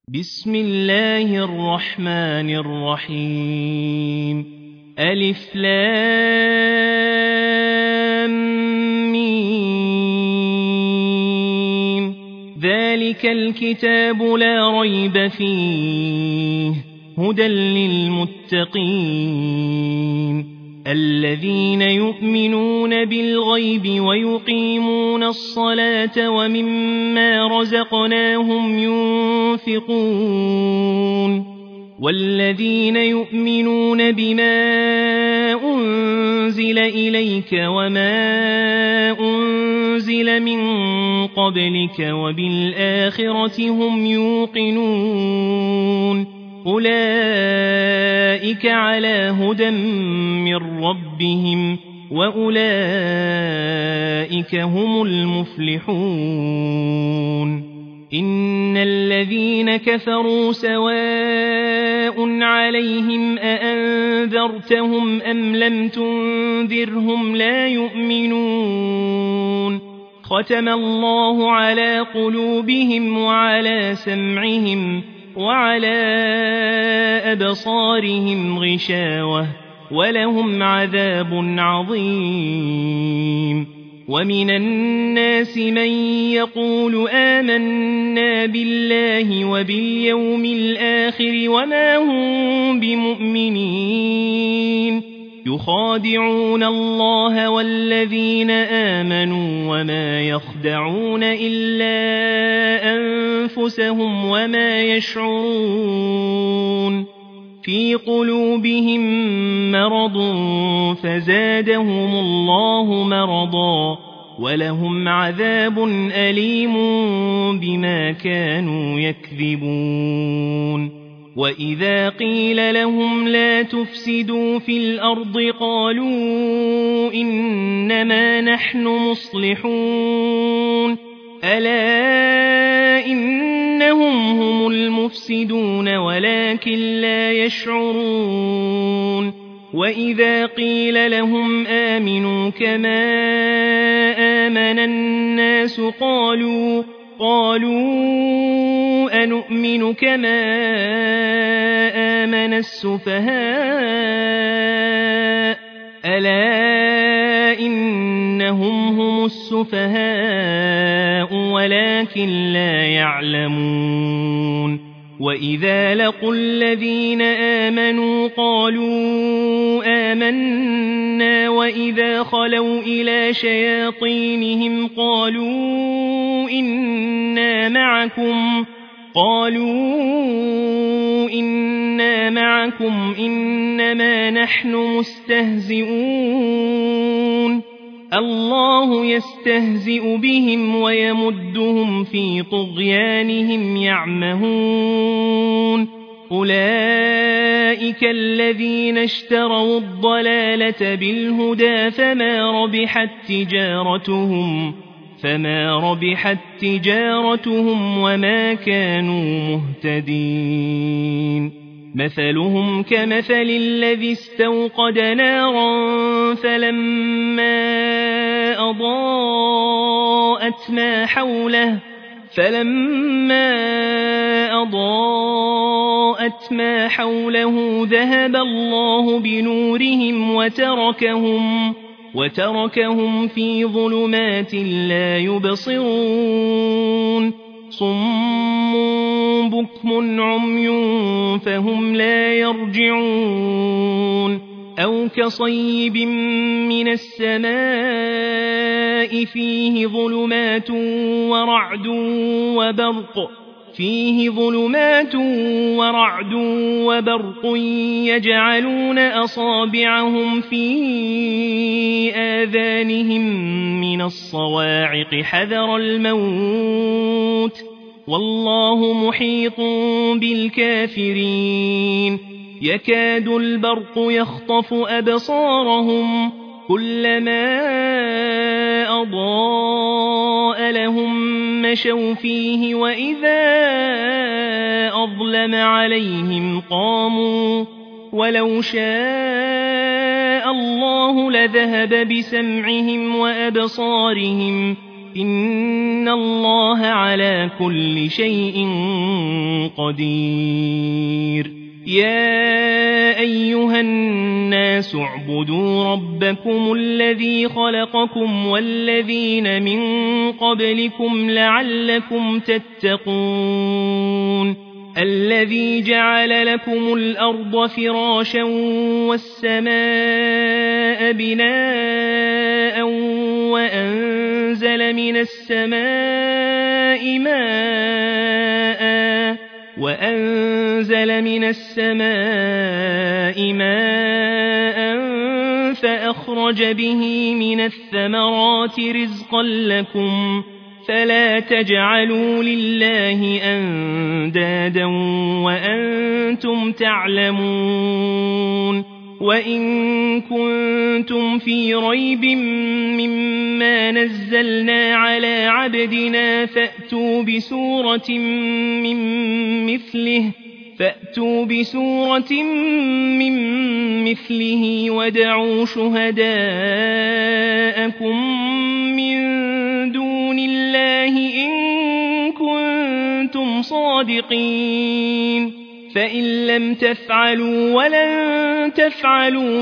بسم الله الرحمن الرحيم ألف لام ميم ذلك الكتاب لا ريب فيه هدى للمتقين الذين يؤمنون بالغيب ويقيمون الصلاة ومما رزقناهم ينفقون والذين يؤمنون بما أنزل إليك وما أنزل من قبلك وبالآخرة هم يوقنون أولئك على هدى من ربهم وأولئك هم المفلحون إن الذين كفروا سواء عليهم أأنذرتهم أم لم تنذرهم لا يؤمنون ختم الله على قلوبهم وعلى سمعهم وعلى أبصارهم غشاوة ولهم عذاب عظيم ومن الناس من يقول آمنا بالله وباليوم الآخر وما هم بمؤمنين يخادعون الله والذين آمنوا وما يخدعون إلا أنفسهم وما يشعرون في قلوبهم مرض فزادهم الله مرضا ولهم عذاب أليم بما كانوا يكذبون وإذا قيل لهم لا تفسدوا في الأرض قالوا إنما نحن مصلحون ألا إنهم هم المفسدون ولكن لا يشعرون وإذا قيل لهم آمنوا كما آمن الناس قالوا أنؤمن كما آمن السفهاء ألا إنهم هم السفهاء ولكن لا يعلمون وإذا لقوا الذين آمنوا قالوا آمنا وإذا خلوا إلى شياطينهم قالوا إنا معكم إنما نحن مستهزئون الله يستهزئ بهم ويمدهم في طغيانهم يعمهون أولئك الذين اشتروا الضلالة بالهدى فما ربحت تجارتهم وما كانوا مهتدين مثلهم كمثل الذي استوقد نارا فلما أضاءت ما حوله ذهب الله بنورهم وتركهم في ظلمات لا يبصرون صم بكم عمي فهم لا يرجعون أو كصيب من السماء فيه ظلمات ورعد وبرق يجعلون أصابعهم في آذانهم من الصواعق حذر الموت والله محيط بالكافرين يكاد البرق يخطف أبصارهم كلما أضاء لهم مشوا فيه وإذا أظلم عليهم قاموا ولو شاء الله لذهب بسمعهم وأبصارهم إن الله على كل شيء قدير يا أيها الناس اعبدوا ربكم الذي خلقكم والذين من قبلكم لعلكم تتقون الذي جعل لكم الأرض فراشا والسماء بناء وأنزل من السماء ماء فأخرج به من الثمرات رزقا لكم فلا تجعلوا لله أندادا وأنتم تعلمون وإن كنتم في ريب مما نزلنا على عبدنا فأتوا بسورة من مثله ودعوا شهداءكم من دون الله إن كنتم صادقين فإن لم تفعلوا ولن تفعلوا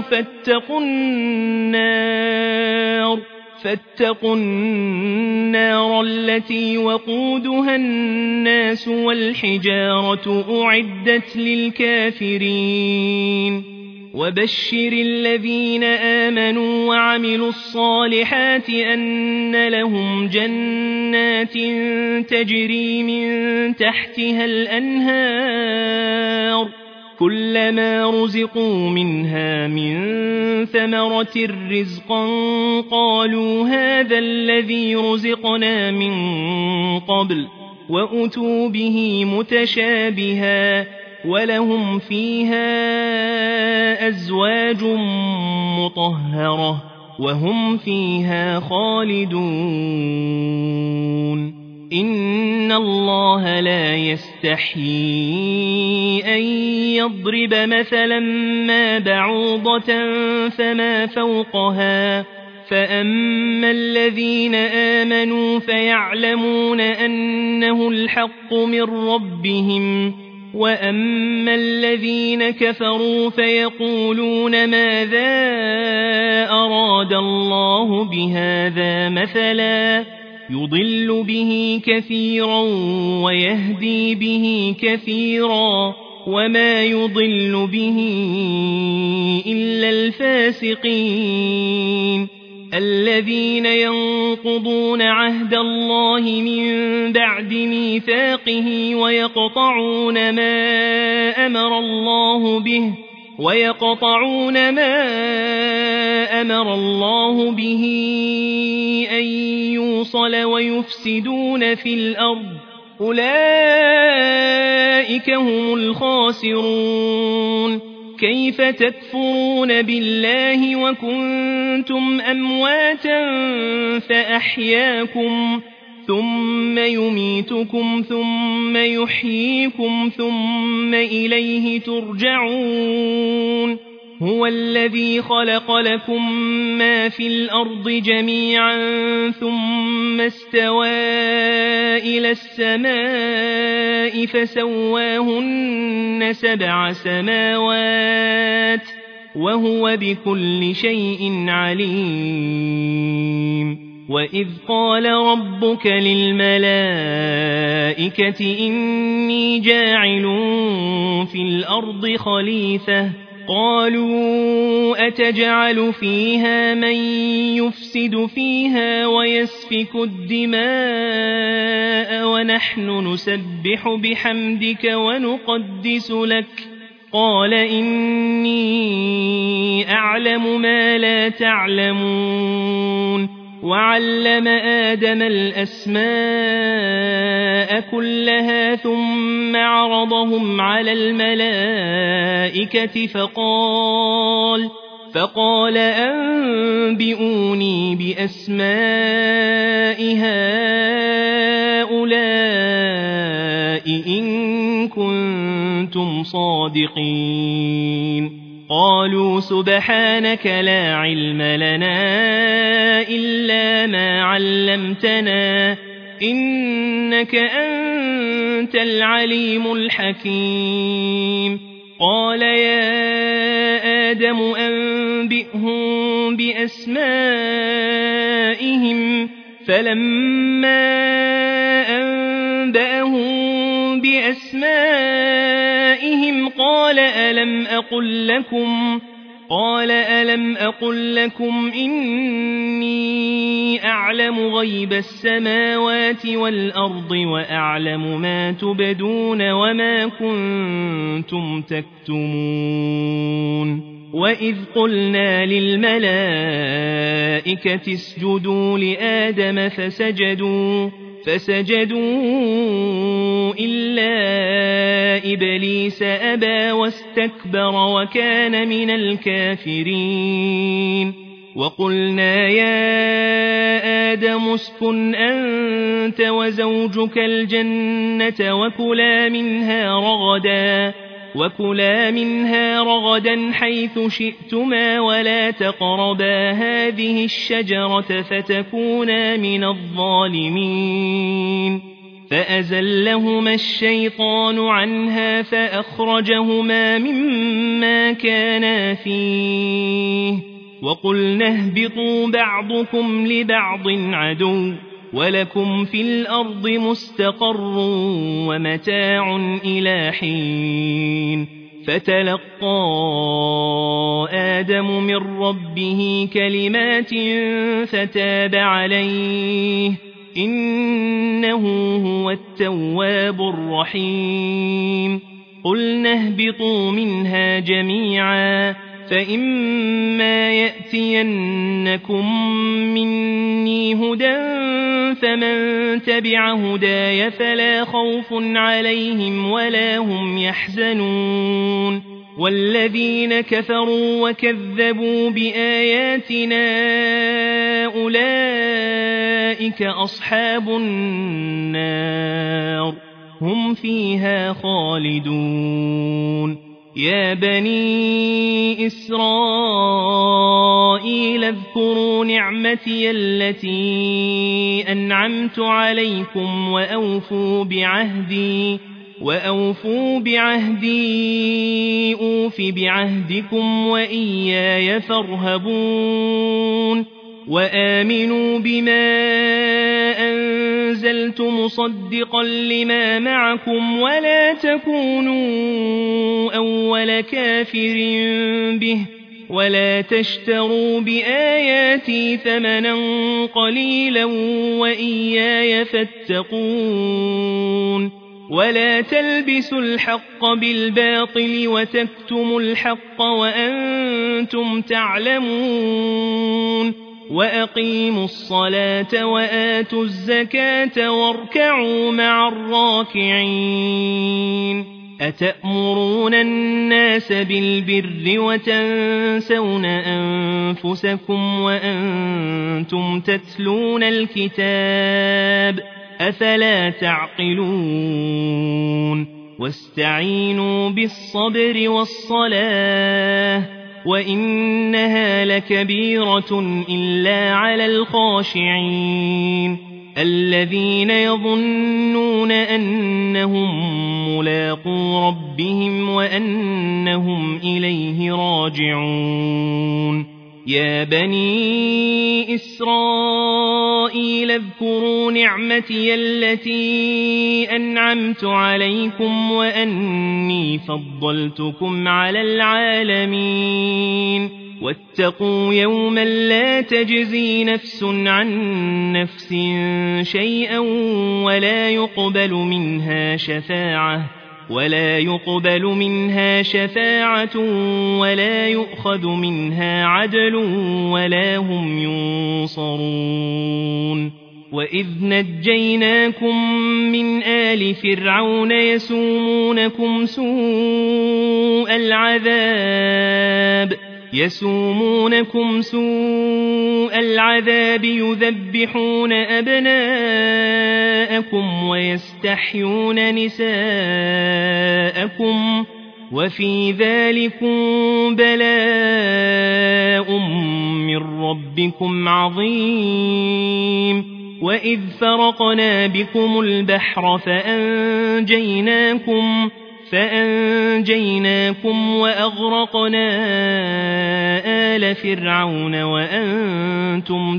فاتقوا النار التي وقودها الناس والحجارة أعدت للكافرين وبشر الذين آمنوا وعملوا الصالحات أن لهم جنات تجري من تحتها الأنهار كلما رزقوا منها من ثمرة رزقا قالوا هذا الذي رزقنا من قبل وأتوا به متشابها ولهم فيها أزواج مطهرة وهم فيها خالدون إن الله لا يستحيي أن يضرب مثلا ما بعوضة فما فوقها فأما الذين آمنوا فيعلمون أنه الحق من ربهم وأما الذين كفروا فيقولون ماذا أراد الله بهذا مثلا يضل به كثيرا ويهدي به كثيرا وما يضل به إلا الفاسقين الذين ينقضون عهد الله من بعد ميثاقه ويقطعون ما أمر الله به أن يوصل ويفسدون في الأرض أولئك هم الخاسرون كيف تكفرون بالله وكنتم أمواتا فأحياكم ثم يميتكم ثم يحييكم ثم إليه ترجعون هو الذي خلق لكم ما في الأرض جميعا ثم استوى إلى السماء فسواهن 7 سماوات وهو بكل شيء عليم وإذ قال ربك للملائكة إني جاعل في الأرض خليفة قالوا أتجعل فيها من يفسد فيها ويسفك الدماء ونحن نسبح بحمدك ونقدس لك قال إني أعلم ما لا تعلمون وعلم آدم الأسماء كلها ثم عرضهم على الملائكة فقال أنبئوني بأسماء هؤلاء إن كنتم صادقين قالوا سبحانك لا علم لنا إلا ما علمتنا إنك أنت العليم الحكيم قال يا آدم أنبئهم بأسمائهم فلما أنبأهم بأسمائهم قال ألم أقل لكم إني أعلم غيب السماوات والأرض وأعلم ما تبدون وما كنتم تكتمون وإذ قلنا للملائكة اسجدوا لآدم فسجدوا إلا إبليس أبى واستكبر وكان من الكافرين وقلنا يا آدم اسكن أنت وزوجك الجنة وكلا منها رغدا حيث شئتما ولا تقربا هذه الشجرة فتكونا من الظالمين فأزلهما الشيطان عنها فأخرجهما مما كانا فيه وقلنا اهبطوا بعضكم لبعض عدو ولكم في الأرض مستقر ومتاع إلى حين فتلقى آدم من ربه كلمات فتاب عليه إنه هو التواب الرحيم قلنا اهبطوا منها جميعا فإما يأتينكم مني هدى فمن تبع هداي فلا خوف عليهم ولا هم يحزنون والذين كفروا وكذبوا بآياتنا أولئك أصحاب النار هم فيها خالدون يا بني إسرائيل اذكروا نعمتي التي أنعمت عليكم وأوفوا بعهدي أوف بعهدكم وإياي فارهبون وآمنوا بما أنزلت مصدقا لما معكم ولا تكونوا أول كافر به ولا تشتروا بآياتي ثمنا قليلا وإياي فاتقون ولا تلبسوا الحق بالباطل وتكتموا الحق وأنتم تعلمون وأقيموا الصلاة وآتوا الزكاة واركعوا مع الراكعين أتأمرون الناس بالبر وتنسون أنفسكم وأنتم تتلون الكتاب أفلا تعقلون واستعينوا بالصبر والصلاة وإنها لكبيرة إلا على الخاشعين الذين يظنون أنهم ملاقو ربهم وأنهم إليه راجعون يا بني إسرائيل اذكروا نعمتي التي أنعمت عليكم وأني فضلتكم على العالمين واتقوا يوما لا تجزي نفس عن نفس شيئا ولا يقبل منها شفاعة ولا يؤخذ منها عدل ولا هم ينصرون وإذ نجيناكم من آل فرعون يسومونكم سوء العذاب يذبحون أبناءكم ويستحيون نساءكم وفي ذلكم بلاء من ربكم عظيم وإذ فرقنا بكم البحر فأنجيناكم وأغرقنا آل فرعون وأنتم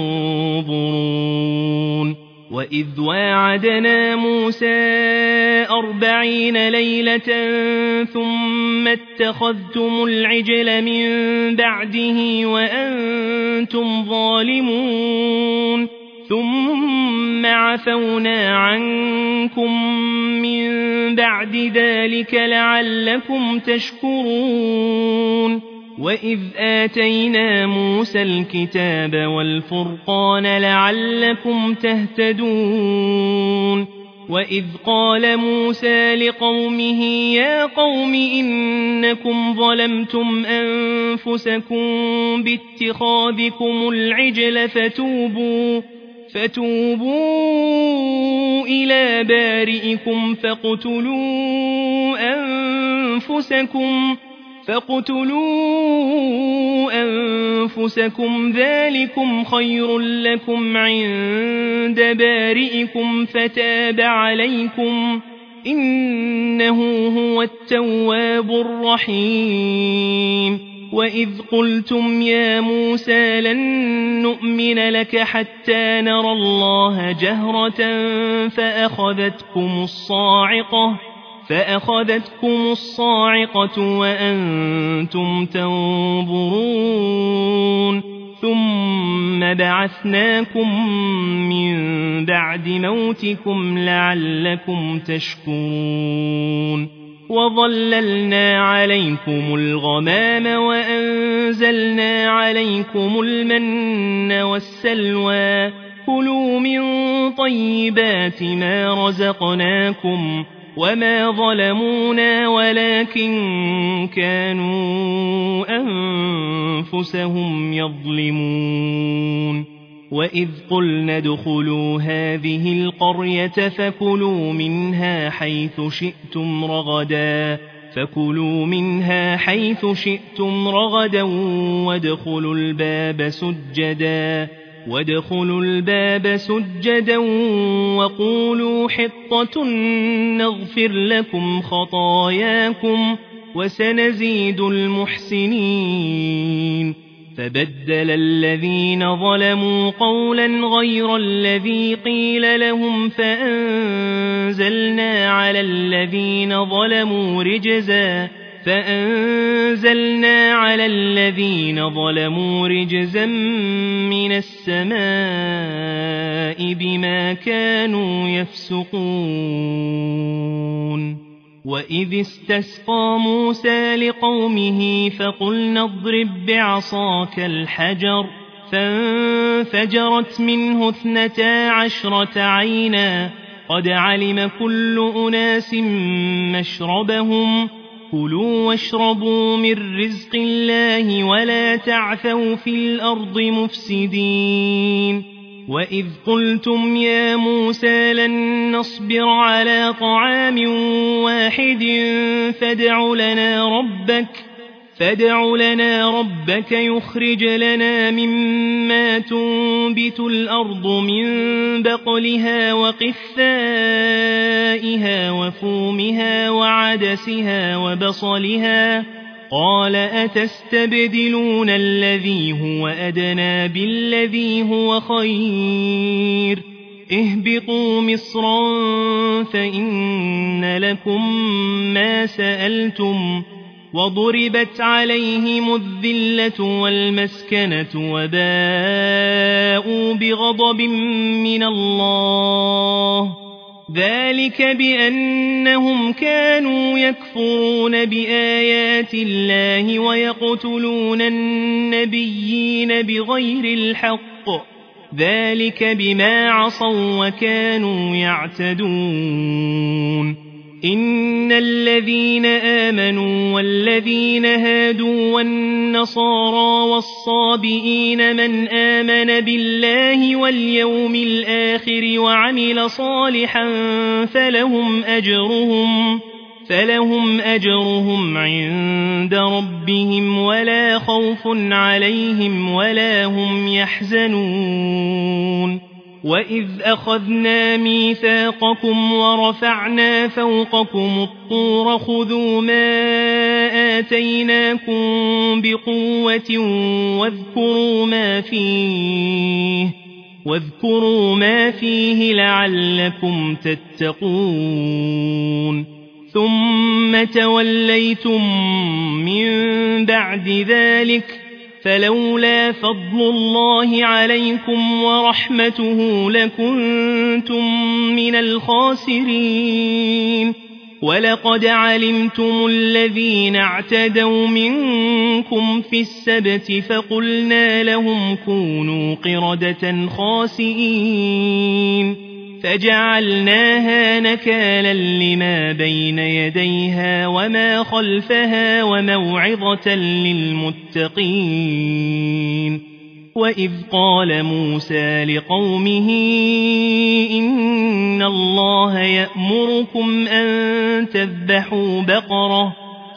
تنظرون وإذ واعدنا موسى 40 ليلة ثم اتخذتم العجل من بعده وأنتم ظالمون ثم عفونا عنكم من بعد ذلك لعلكم تشكرون وإذ آتينا موسى الكتاب والفرقان لعلكم تهتدون وإذ قال موسى لقومه يا قوم إنكم ظلمتم أنفسكم باتخاذكم العجل فتوبوا إلى بارئكم فاقتلوا أنفسكم ذلكم خير لكم عند بارئكم فتاب عليكم إنه هو التواب الرحيم وإذ قلتم يا موسى لن نؤمن لك حتى نرى الله جهرة فأخذتكم الصاعقة وأنتم تنظرون ثم بعثناكم من بعد موتكم لعلكم تشكرون وظللنا عليكم الغمام وأنزلنا عليكم المن والسلوى كلوا من طيبات ما رزقناكم وما ظلمونا ولكن كانوا أنفسهم يظلمون وإذ قلنا ادخلوا هذه القرية فكلوا منها حيث شئتم رغدا وادخلوا الباب سجدا وقولوا حطة نغفر لكم خطاياكم وسنزيد المحسنين فبدل الذين ظلموا قولا غير الذي قيل لهم فأنزلنا على الذين ظلموا رجزا من السماء بما كانوا يفسقون وإذ استسقى موسى لقومه فقلنا اضرب بعصاك الحجر فانفجرت منه 12 عينا قد علم كل أناس مشربهم كلوا واشربوا من رزق الله ولا تعثوا في الأرض مفسدين وإذ قلتم يا موسى لن نصبر على طعام واحد فادع لنا ربك يخرج لنا مما تنبت الأرض من بقلها وقثائها وفومها وعدسها وبصلها قال أتستبدلون الذي هو أدنى بالذي هو خير اهبطوا مصرا فإن لكم ما سألتم وضربت عليهم الذلة والمسكنة وباءوا بغضب من الله ذلك بأنهم كانوا يكفرون بآيات الله ويقتلون النبيين بغير الحق ذلك بما عصوا وكانوا يعتدون إن الذين آمنوا والذين هادوا والنصارى والصابئين من آمن بالله واليوم الآخر وعمل صالحا فلهم أجرهم عند ربهم ولا خوف عليهم ولا هم يحزنون وإذ أخذنا ميثاقكم ورفعنا فوقكم الطور خذوا ما آتيناكم بقوة واذكروا ما فيه لعلكم تتقون ثم توليتم من بعد ذلك فلولا فضل الله عليكم ورحمته لكنتم من الخاسرين ولقد علمتم الذين اعتدوا منكم في السبت فقلنا لهم كونوا قردة خاسئين فجعلناها نكالا لما بين يديها وما خلفها وموعظة للمتقين وإذ قال موسى لقومه إن الله يأمركم أن تذبحوا بقرة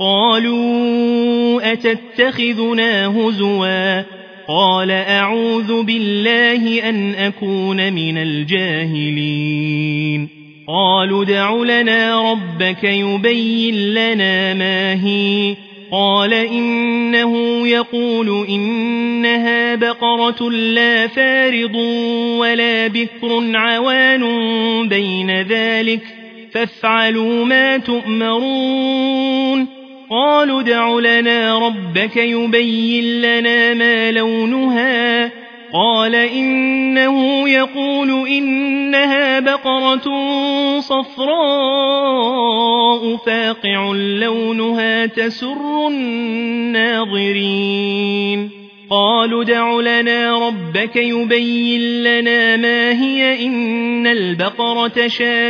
قالوا أتتخذنا هزوا قال أعوذ بالله أن أكون من الجاهلين قالوا ادع لنا ربك يبين لنا ما هي قال إنه يقول إنها بقرة لا فارض ولا بكر عوان بين ذلك فافعلوا ما تؤمرون قالوا ادع لنا ربك يبين لنا ما لونها قال إنه يقول إنها بقرة صفراء فاقع لونها تسر الناظرين قالوا ادع لنا ربك يبين لنا ما هي إن البقرة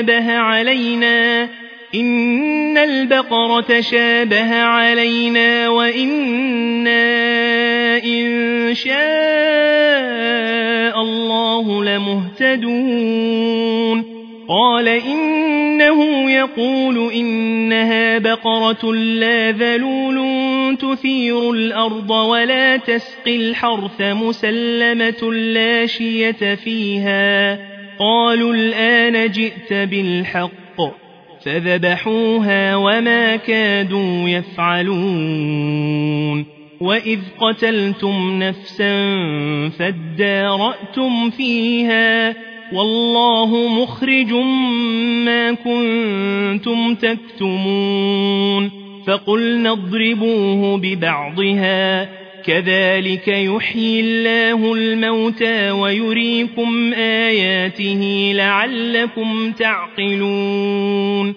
شابه علينا وإنا إن شاء الله لمهتدون قال إنه يقول إنها بقرة لا ذلول تثير الأرض ولا تسقي الحرث مسلمة لا شية فيها قالوا الآن جئت بالحق فذبحوها وما كادوا يفعلون وإذ قتلتم نفسا فادارأتم فيها والله مخرج ما كنتم تكتمون فقلنا اضربوه ببعضها كذلك يحيي الله الموتى ويريكم آياته لعلكم تعقلون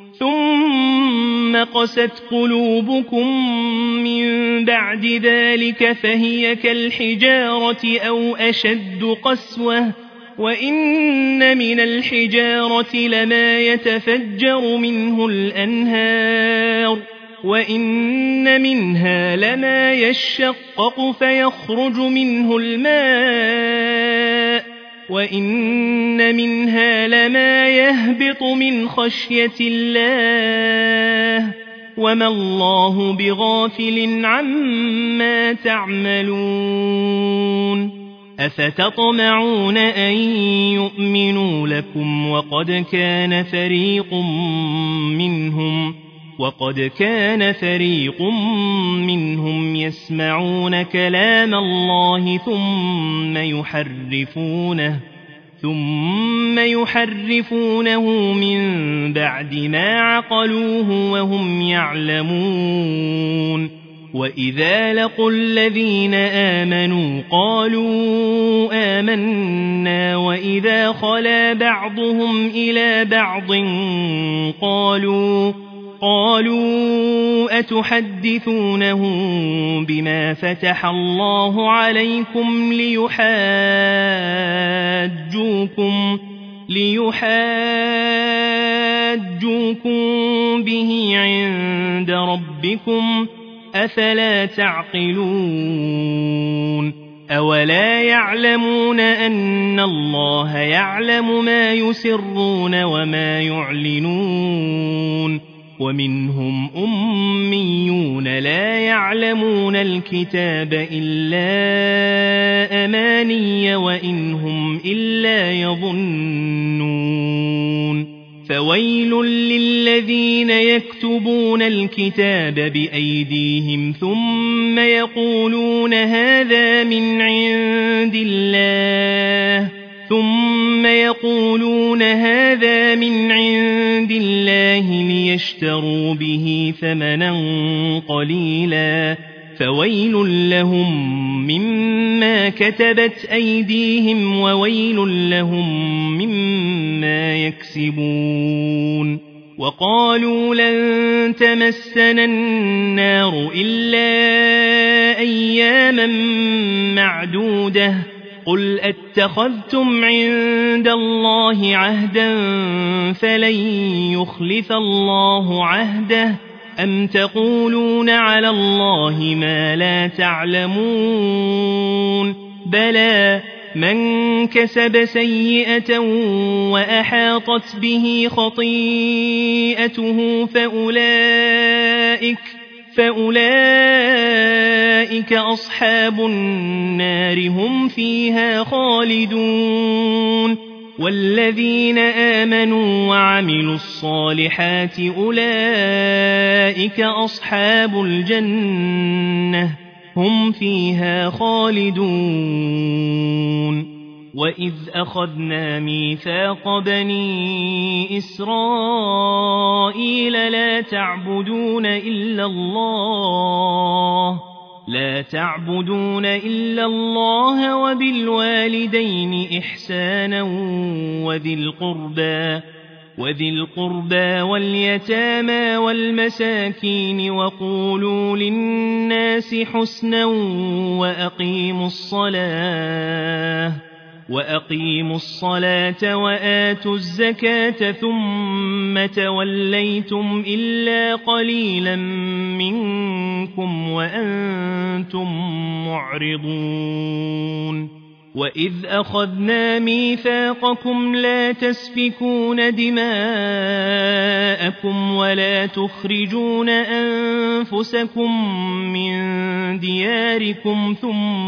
ثم قست قلوبكم من بعد ذلك فهي كالحجارة أو أشد قسوة وإن من الحجارة لما يتفجر منه الأنهار وإن منها لما يشقق فيخرج منه الماء وإن منها لما يهبط من خشية الله وما الله بغافل عما تعملون أفتطمعون أن يؤمنوا لكم وقد كان فريق منهم يسمعون كلام الله ثم يحرفونه من بعد ما عقلوه وهم يعلمون وإذا لقوا الذين آمنوا قالوا آمنا وإذا خلا بعضهم إلى بعض قالوا أتحدثونهم بما فتح الله عليكم ليحاجوكم به عند ربكم أفلا تعقلون أولا يعلمون أن الله يعلم ما يسرون وما يعلنون ومنهم أميون لا يعلمون الكتاب إلا أماني وإن هم إلا يظنون فويل للذين يكتبون الكتاب بأيديهم ثم يقولون هذا من عند الله ليشتروا به ثمنا قليلا فويل لهم مما كتبت أيديهم وويل لهم مما يكسبون وقالوا لن تمسنا النار إلا أياما معدودة قل أتخذتم عند الله عهدا فلن يخلف الله عهده أم تقولون على الله ما لا تعلمون بلى من كسب سيئة وأحاطت به خطيئته فأولئك أصحاب النار هم فيها خالدون والذين آمنوا وعملوا الصالحات أولئك أصحاب الجنة هم فيها خالدون وإذ أخذنا ميثاق بني إسرائيل لا تعبدون إلا الله وبالوالدين إحسانا وذي القربى واليتامى والمساكين وقولوا للناس حسنا وأقيموا الصلاة وآتوا الزكاة ثم توليتم إلا قليلا منكم وأنتم معرضون وإذ أخذنا ميثاقكم لا تسفكون دماءكم ولا تخرجون أنفسكم من دياركم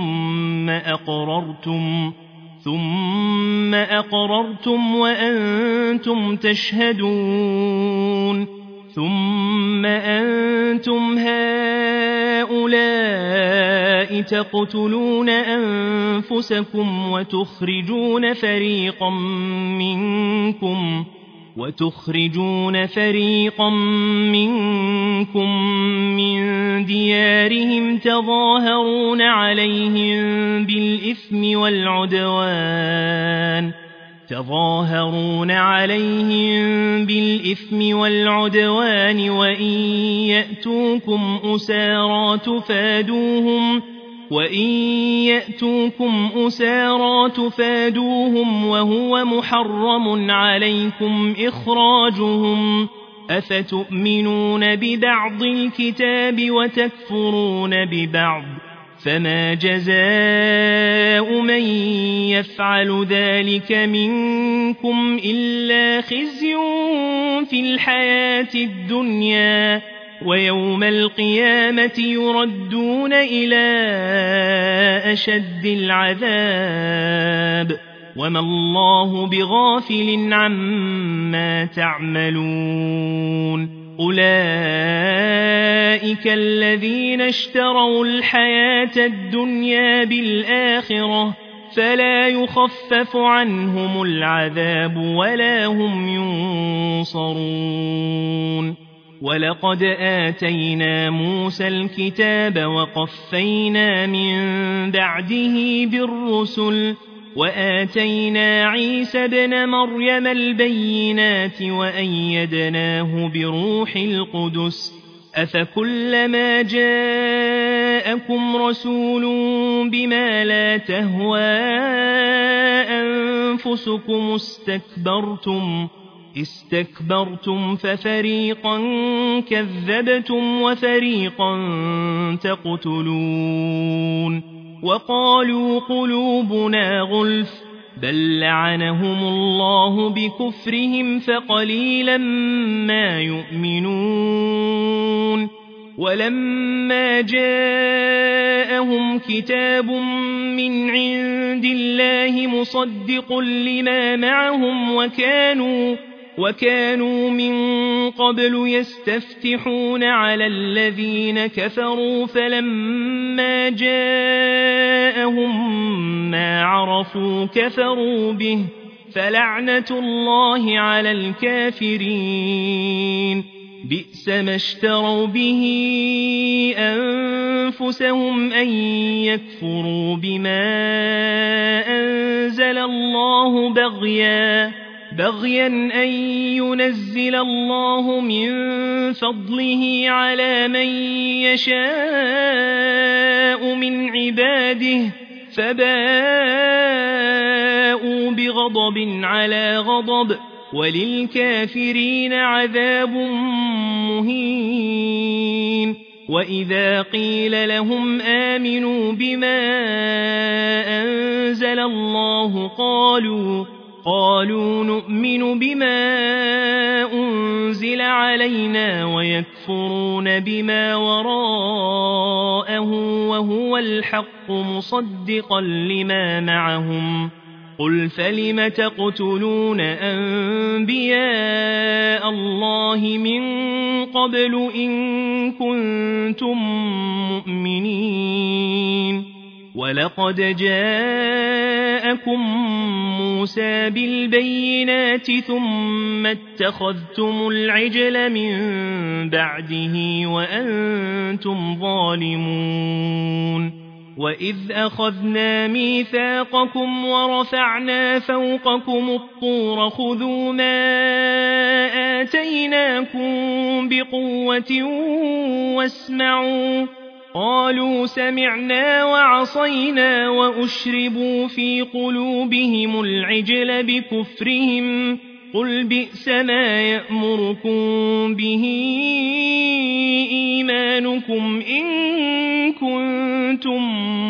ثم أقررتم وأنتم تشهدون ثم أنتم هؤلاء تقتلون أنفسكم وتخرجون فريقا منكم من ديارهم تظاهرون عليهم بالإثم والعدوان وإن يأتوكم أسارى تفادوهم وهو محرم عليكم إخراجهم أفتؤمنون ببعض الكتاب وتكفرون ببعض فما جزاء من يفعل ذلك منكم إلا خزي في الحياة الدنيا ويوم القيامة يردون إلى أشد العذاب وما الله بغافل عما تعملون أولئك الذين اشتروا الحياة الدنيا بالآخرة فلا يخفف عنهم العذاب ولا هم ينصرون ولقد آتينا موسى الكتاب وقفينا من بعده بالرسل وآتينا عيسى ابن مريم البينات وأيدناه بروح القدس أفكلما جاءكم رسول بما لا تهوى أنفسكم استكبرتم ففريقا كذبتم وفريقا تقتلون وقالوا قلوبنا غلف بل لعنهم الله بكفرهم فقليلا ما يؤمنون ولما جاءهم كتاب من عند الله مصدق لما معهم وكانوا من قبل يستفتحون على الذين كفروا فلما جاءهم ما عرفوا كفروا به فلعنة الله على الكافرين بئس ما اشتروا به أنفسهم أن يكفروا بما أنزل الله بغيا أن ينزل الله من فضله على من يشاء من عباده فباءوا بغضب على غضب وللكافرين عذاب مهين وإذا قيل لهم آمنوا بما أنزل الله قالوا نؤمن بما أنزل علينا ويكفرون بما وراءه وهو الحق مصدقا لما معهم قل فلم تقتلون أنبياء الله من قبل إن كنتم مؤمنين ولقد جاءكم موسى بالبينات ثم اتخذتم العجل من بعده وأنتم ظالمون وإذ أخذنا ميثاقكم ورفعنا فوقكم الطور خذوا ما آتيناكم بقوة واسمعوا قالوا سمعنا وعصينا وأشربوا في قلوبهم العجل بكفرهم قل بئس ما يأمركم به إيمانكم إن كنتم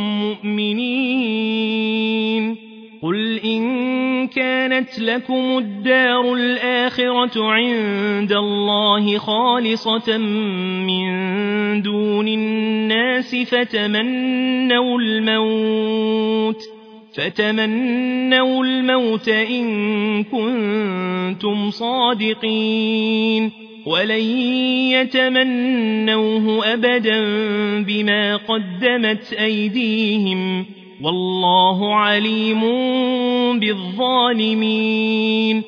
مؤمنين قل إن كانت لكم الدار الآخرة عند الله خالصة من دون الناس فتمنوا الموت إن كنتم صادقين ولن يتمنوه أبدا بما قدمت أيديهم والله عليم بالظالمين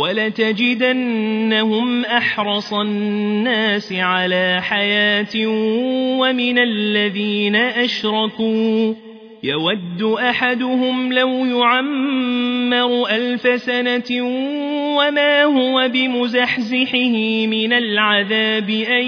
ولتجدنهم أحرص الناس على حياة ومن الذين أشركوا يود أحدهم لو يعمر 1000 سنة وما هو بمزحزحه من العذاب أن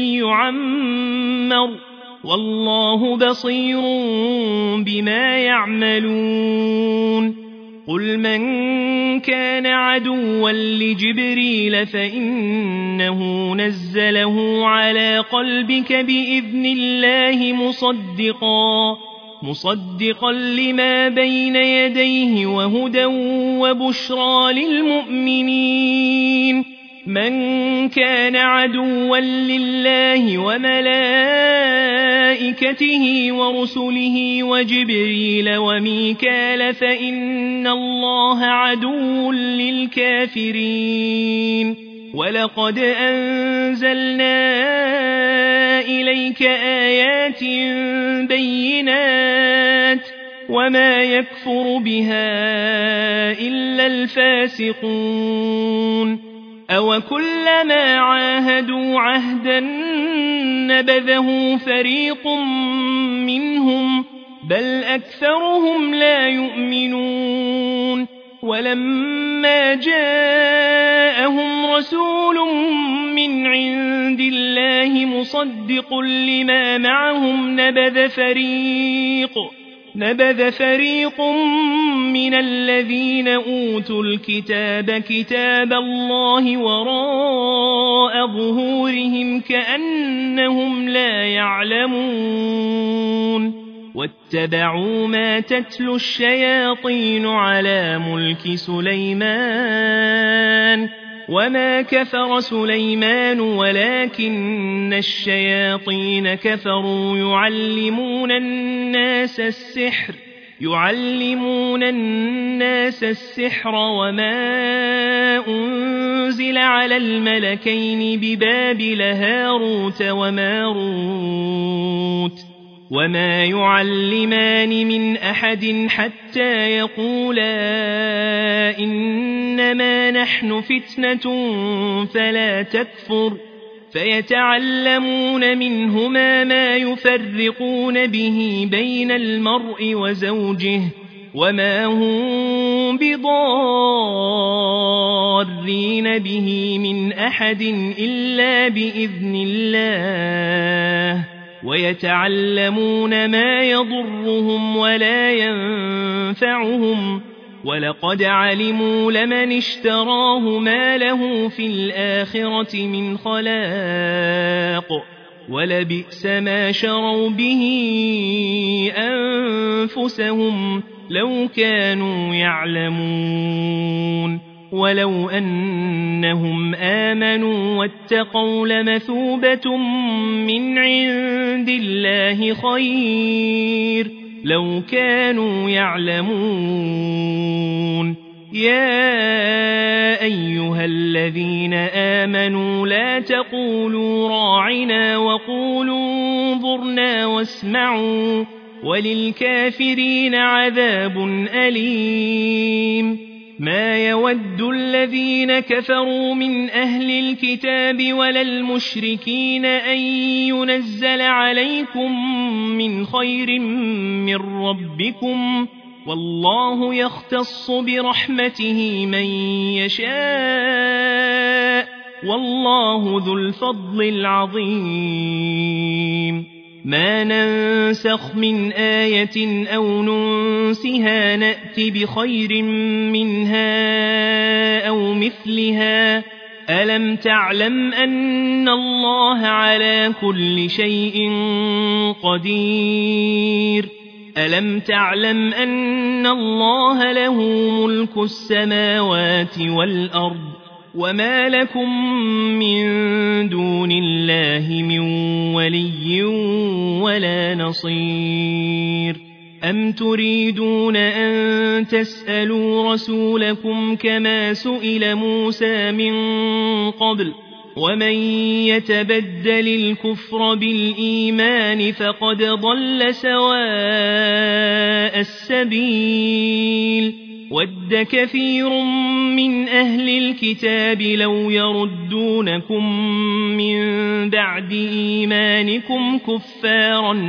يعمر والله بصير بما يعملون قل من كان عدوا لجبريل فإنه نزله على قلبك بإذن الله مصدقا لما بين يديه وهدى وبشرى للمؤمنين من كان عدوا لله وملائكته ورسله وجبريل وميكال فإن الله عدو للكافرين ولقد أنزلنا إليك آيات بينات وما يكفر بها إلا الفاسقون أوكلما عاهدوا عهدا نبذه فريق منهم بل أكثرهم لا يؤمنون ولما جاءهم رسول من عند الله مصدق لما معهم نبذ فريق من الذين أوتوا الكتاب كتاب الله وراء ظهورهم كأنهم لا يعلمون واتبعوا ما تتلو الشياطين على ملك سليمان وما كفر سليمان ولكن الشياطين كفروا يعلمون الناس السحر وما أنزل على الملكين ببابل هاروت وماروت وما يعلمان من أحد حتى يقولا إنما نحن فتنة فلا تكفر فيتعلمون منهما ما يفرقون به بين المرء وزوجه وما هم بضارين به من أحد إلا بإذن الله ويتعلمون ما يضرهم ولا ينفعهم ولقد علموا لمن اشتراه ما له في الآخرة من خلاق ولبئس ما شروا به أنفسهم لو كانوا يعلمون ولو أنهم آمنوا واتقوا لمثوبة من عند الله خير لو كانوا يعلمون يا أيها الذين آمنوا لا تقولوا راعنا وقولوا انظرنا واسمعوا وللكافرين عذاب أليم ما يود الذين كفروا من أهل الكتاب ولا المشركين أن ينزل عليكم من خير من ربكم والله يختص برحمته من يشاء والله ذو الفضل العظيم ما ننسخ من آية أو ننسها نأت بخير منها أو مثلها ألم تعلم أن الله على كل شيء قدير ألم تعلم أن الله له ملك السماوات والأرض وما لكم من دون الله من ولي ولا نصير أم تريدون أن تسألوا رسولكم كما سئل موسى من قبل ومن يتبدل الكفر بالإيمان فقد ضل سواء السبيل ود كثير من أهل الكتاب لو يردونكم من بعد إيمانكم كفارا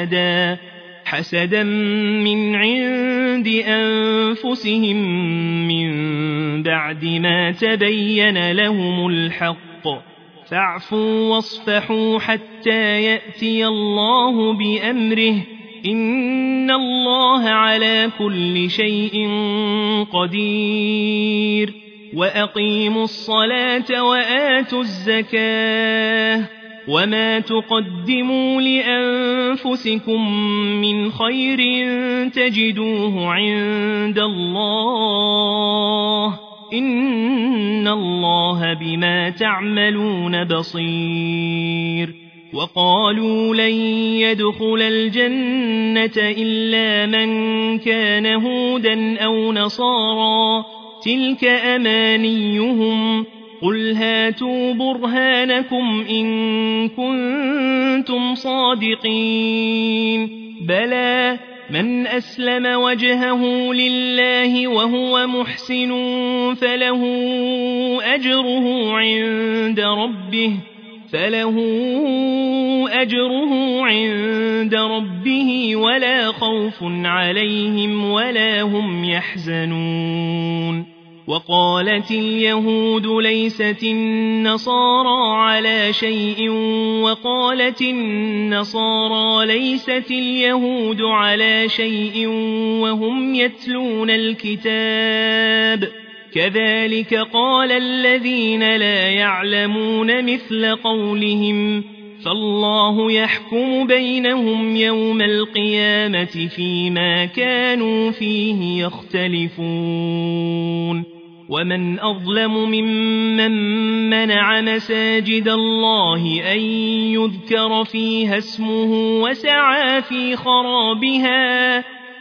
حسدا من عند أنفسهم من بعد ما تبين لهم الحق فاعفوا واصفحوا حتى يأتي الله بأمره إن الله على كل شيء قدير وأقيموا الصلاة وآتوا الزكاة وما تقدموا لأنفسكم من خير تجدوه عند الله إن الله بما تعملون بصير وقالوا لن يدخل الجنة إلا من كان هودا أو نصارى تلك أمانيهم قل هاتوا برهانكم إن كنتم صادقين بلى من أسلم وجهه لله وهو محسن فله أجره عند ربه ولا خوف عليهم ولا هم يحزنون وقالت اليهود ليست النصارى على شيء وقالت النصارى ليست اليهود على شيء وهم يتلون الكتاب كذلك قال الذين لا يعلمون مثل قولهم فالله يحكم بينهم يوم القيامة فيما كانوا فيه يختلفون ومن أظلم ممن منع مساجد الله أن يذكر فيها اسمه وسعى في خرابها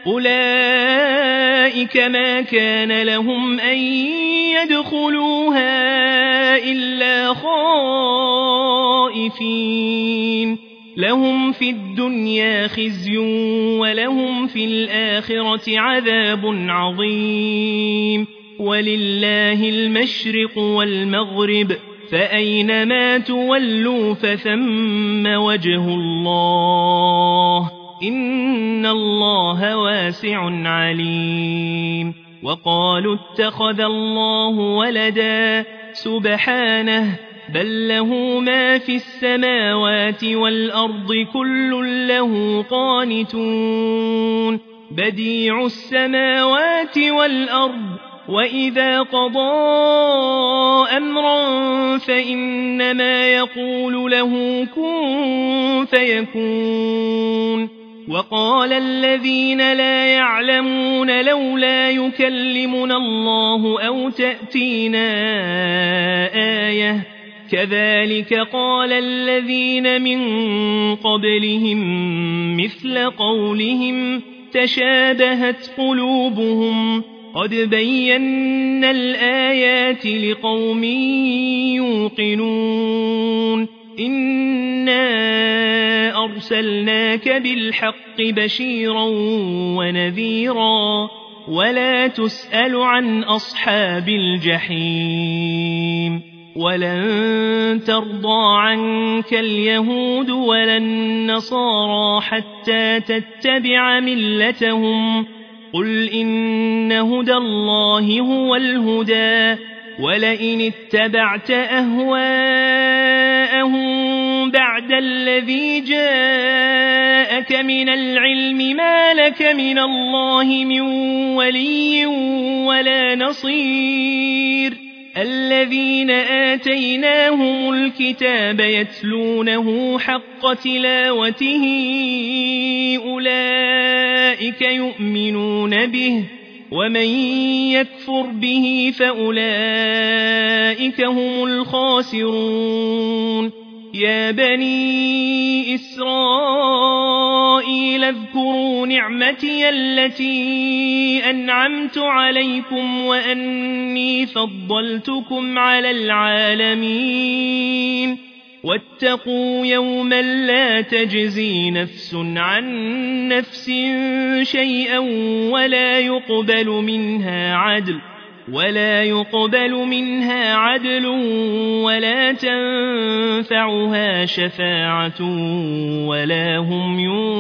أولئك ما كان لهم أن يدخلوها إلا خائفين لهم في الدنيا خزي ولهم في الآخرة عذاب عظيم ولله المشرق والمغرب فأينما تولوا فثم وجه الله إن الله واسع عليم وقالوا اتخذ الله ولدا سبحانه بل له ما في السماوات والأرض كل له قانتون بديع السماوات والأرض وإذا قضى أمرا فإنما يقول له كن فيكون وقال الذين لا يعلمون لولا يكلمنا الله أو تأتينا آية كذلك قال الذين من قبلهم مثل قولهم تشابهت قلوبهم قد بينا الآيات لقوم يوقنون إنا أرسلناك بالحق بشيرا ونذيرا ولا تسأل عن أصحاب الجحيم ولن ترضى عنك اليهود ولا النصارى حتى تتبع ملتهم قل إن هدى الله هو الهدى ولئن اتبعت أهواءهم بعد الذي جاءك من العلم ما لك من الله من ولي ولا نصير الذين آتيناهم الكتاب يتلونه حق تلاوته أولئك يؤمنون به ومن يكفر به فأولئك هم الخاسرون يا بني إسرائيل اذكروا نعمتي التي أنعمت عليكم وأني فضلتكم على العالمين واتقوا يوما لا تجزي نفس عن نفس شيئا ولا يقبل منها عدل ولا تنفعها شفاعة ولا هم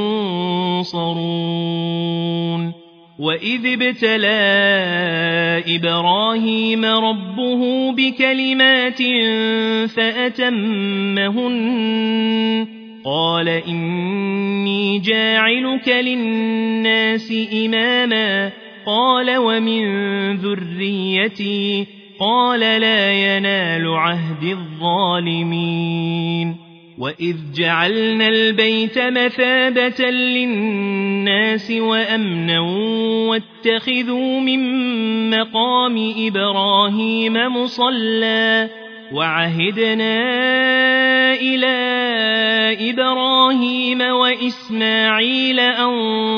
ينصرون وإذ ابتلى إبراهيم ربه بكلمات فأتمهن قال إني جاعلك للناس إماما قال ومن ذريتي قال لا ينال عهد الظالمين وإذ جعلنا البيت مثابة للناس وأمنا واتخذوا من مقام إبراهيم مصلى وعهدنا إلى إبراهيم وإسماعيل أن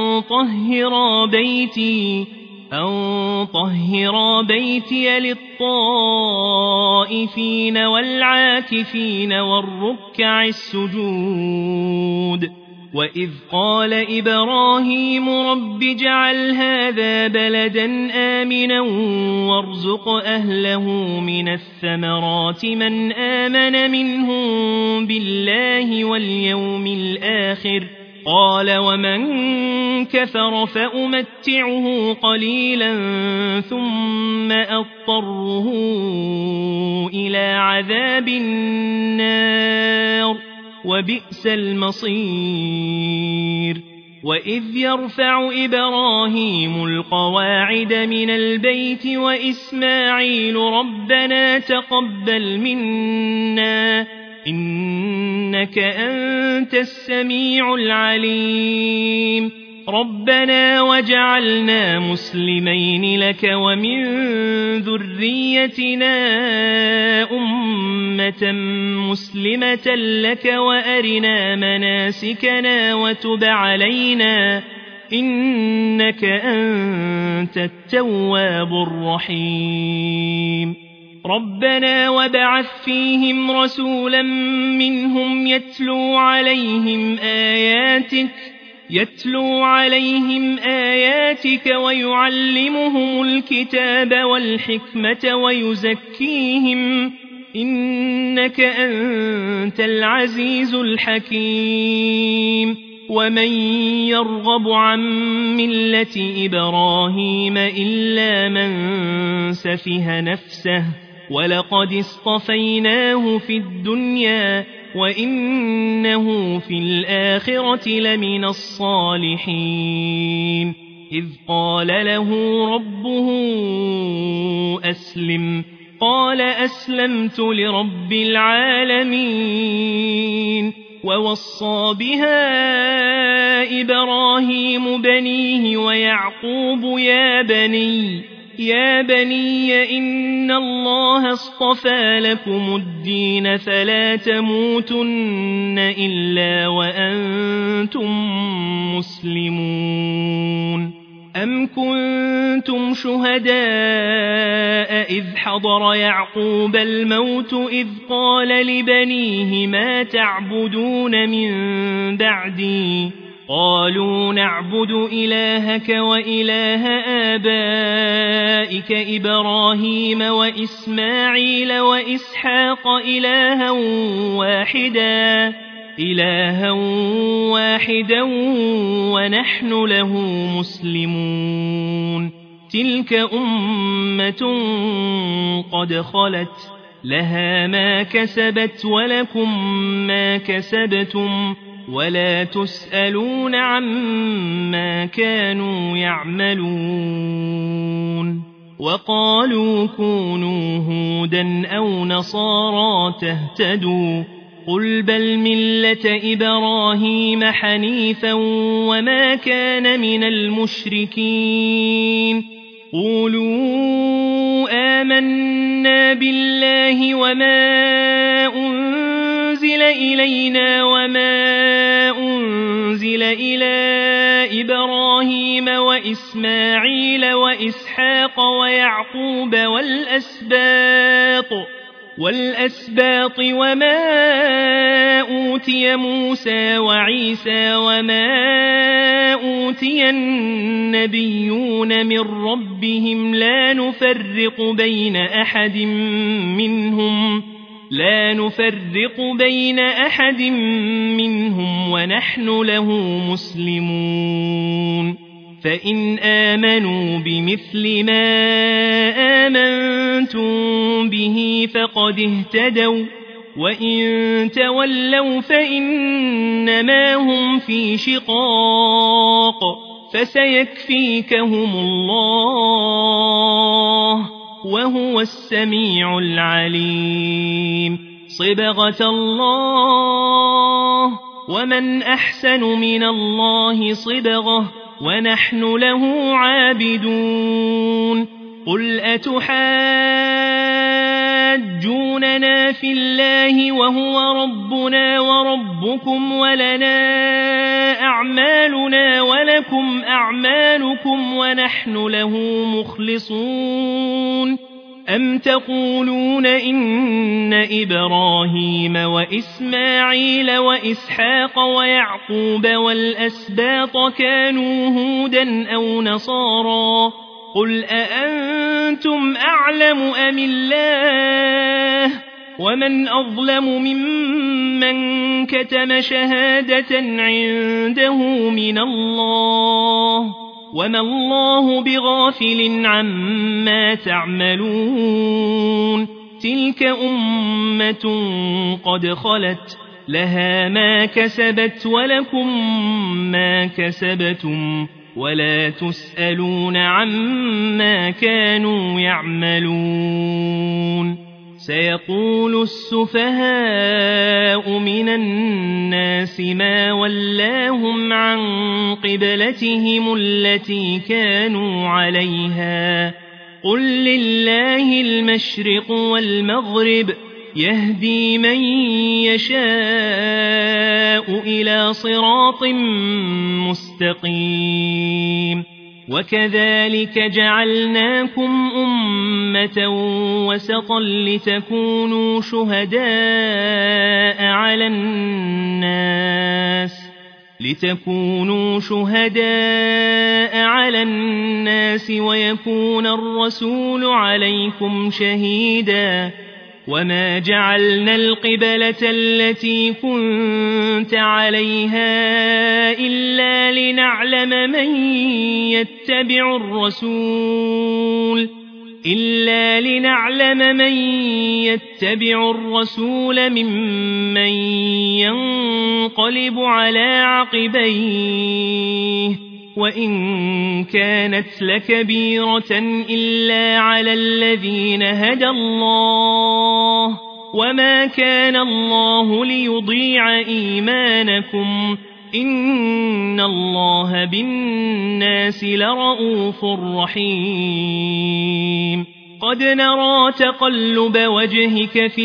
طهرا بيتي للطائفين والعاكفين والركع السجود وإذ قال إبراهيم رب اجعل هذا بلدا آمنا وارزق أهله من الثمرات من آمن منهم بالله واليوم الآخر قال ومن كفر فأمتعه قليلا ثم أضطره إلى عذاب النار وبئس المصير وإذ يرفع إبراهيم القواعد من البيت وإسماعيل ربنا تقبل منا إنك أنت السميع العليم ربنا وجعلنا مسلمين لك ومن ذريتنا أمة مسلمة لك وأرنا مناسكنا وتب علينا إنك أنت التواب الرحيم ربنا وابعث فيهم رسولا منهم يتلو عليهم آياتك ويعلمهم الكتاب والحكمة ويزكيهم إنك أنت العزيز الحكيم ومن يرغب عن ملة إبراهيم إلا من سفه نفسه ولقد اصطفيناه في الدنيا وإنه في الآخرة لمن الصالحين إذ قال له ربه أسلم قال أسلمت لرب العالمين ووصى بها إبراهيم بنيه ويعقوب يا بني إن الله اصطفى لكم الدين فلا تموتن إلا وأنتم مسلمون أم كنتم شهداء إذ حضر يعقوب الموت إذ قال لبنيه ما تعبدون من بعدي قالوا نعبد إلهك وإله آبائك إبراهيم وإسماعيل وإسحاق إلها واحدا ونحن له مسلمون تلك أمة قد خلت لها ما كسبت ولكم ما كسبتم ولا تسألون عما كانوا يعملون وقالوا كونوا هودا أو نصارى تهتدوا قل بل ملة إبراهيم حنيفا وما كان من المشركين قولوا آمنا بالله وما أنزل إلينا وما أنزل إلى إبراهيم وإسماعيل وإسحاق ويعقوب والأسباط وما أوتي موسى وعيسى وما أوتي النبيون من ربهم لا نفرق بين أحد منهم ونحن له مسلمون فإن آمنوا بمثل ما آمنتم به فقد اهتدوا وإن تولوا فإنما هم في شقاق فسيكفيكهم الله وهو السميع العليم صبغة الله ومن أحسن من الله صبغة ونحن له عابدون قل أتحاجوننا في الله وهو ربنا وربكم ولنا أعمالنا ولكم أعمالكم ونحن له مخلصون أم تقولون إن إبراهيم وإسماعيل وإسحاق ويعقوب والأسباط كانوا هودا أو نصارى قل أأنتم أعلم أم الله ومن أظلم ممن كتم شهادة عنده من الله وما الله بغافل عما تعملون تلك أمة قد خلت لها ما كسبت ولكم ما كسبتم ولا تسألون عما كانوا يعملون سيقول السفهاء من الناس ما ولاهم عن قبلتهم التي كانوا عليها قل لله المشرق والمغرب يهدي من يشاء إلى صراط مستقيم وكذلك جعلناكم أمة وسطا لتكونوا شهداء على الناس ويكون الرسول عليكم شهيدا وما جعلنا القبلة التي كنت عليها إلا لنعلم من يتبع الرسول ممن ينقلب على عقبيه وإن كانت لكبيرة إلا على الذين هدى الله وما كان الله ليضيع إيمانكم إن الله بالناس لرءوف رحيم قد نرى تقلب وجهك في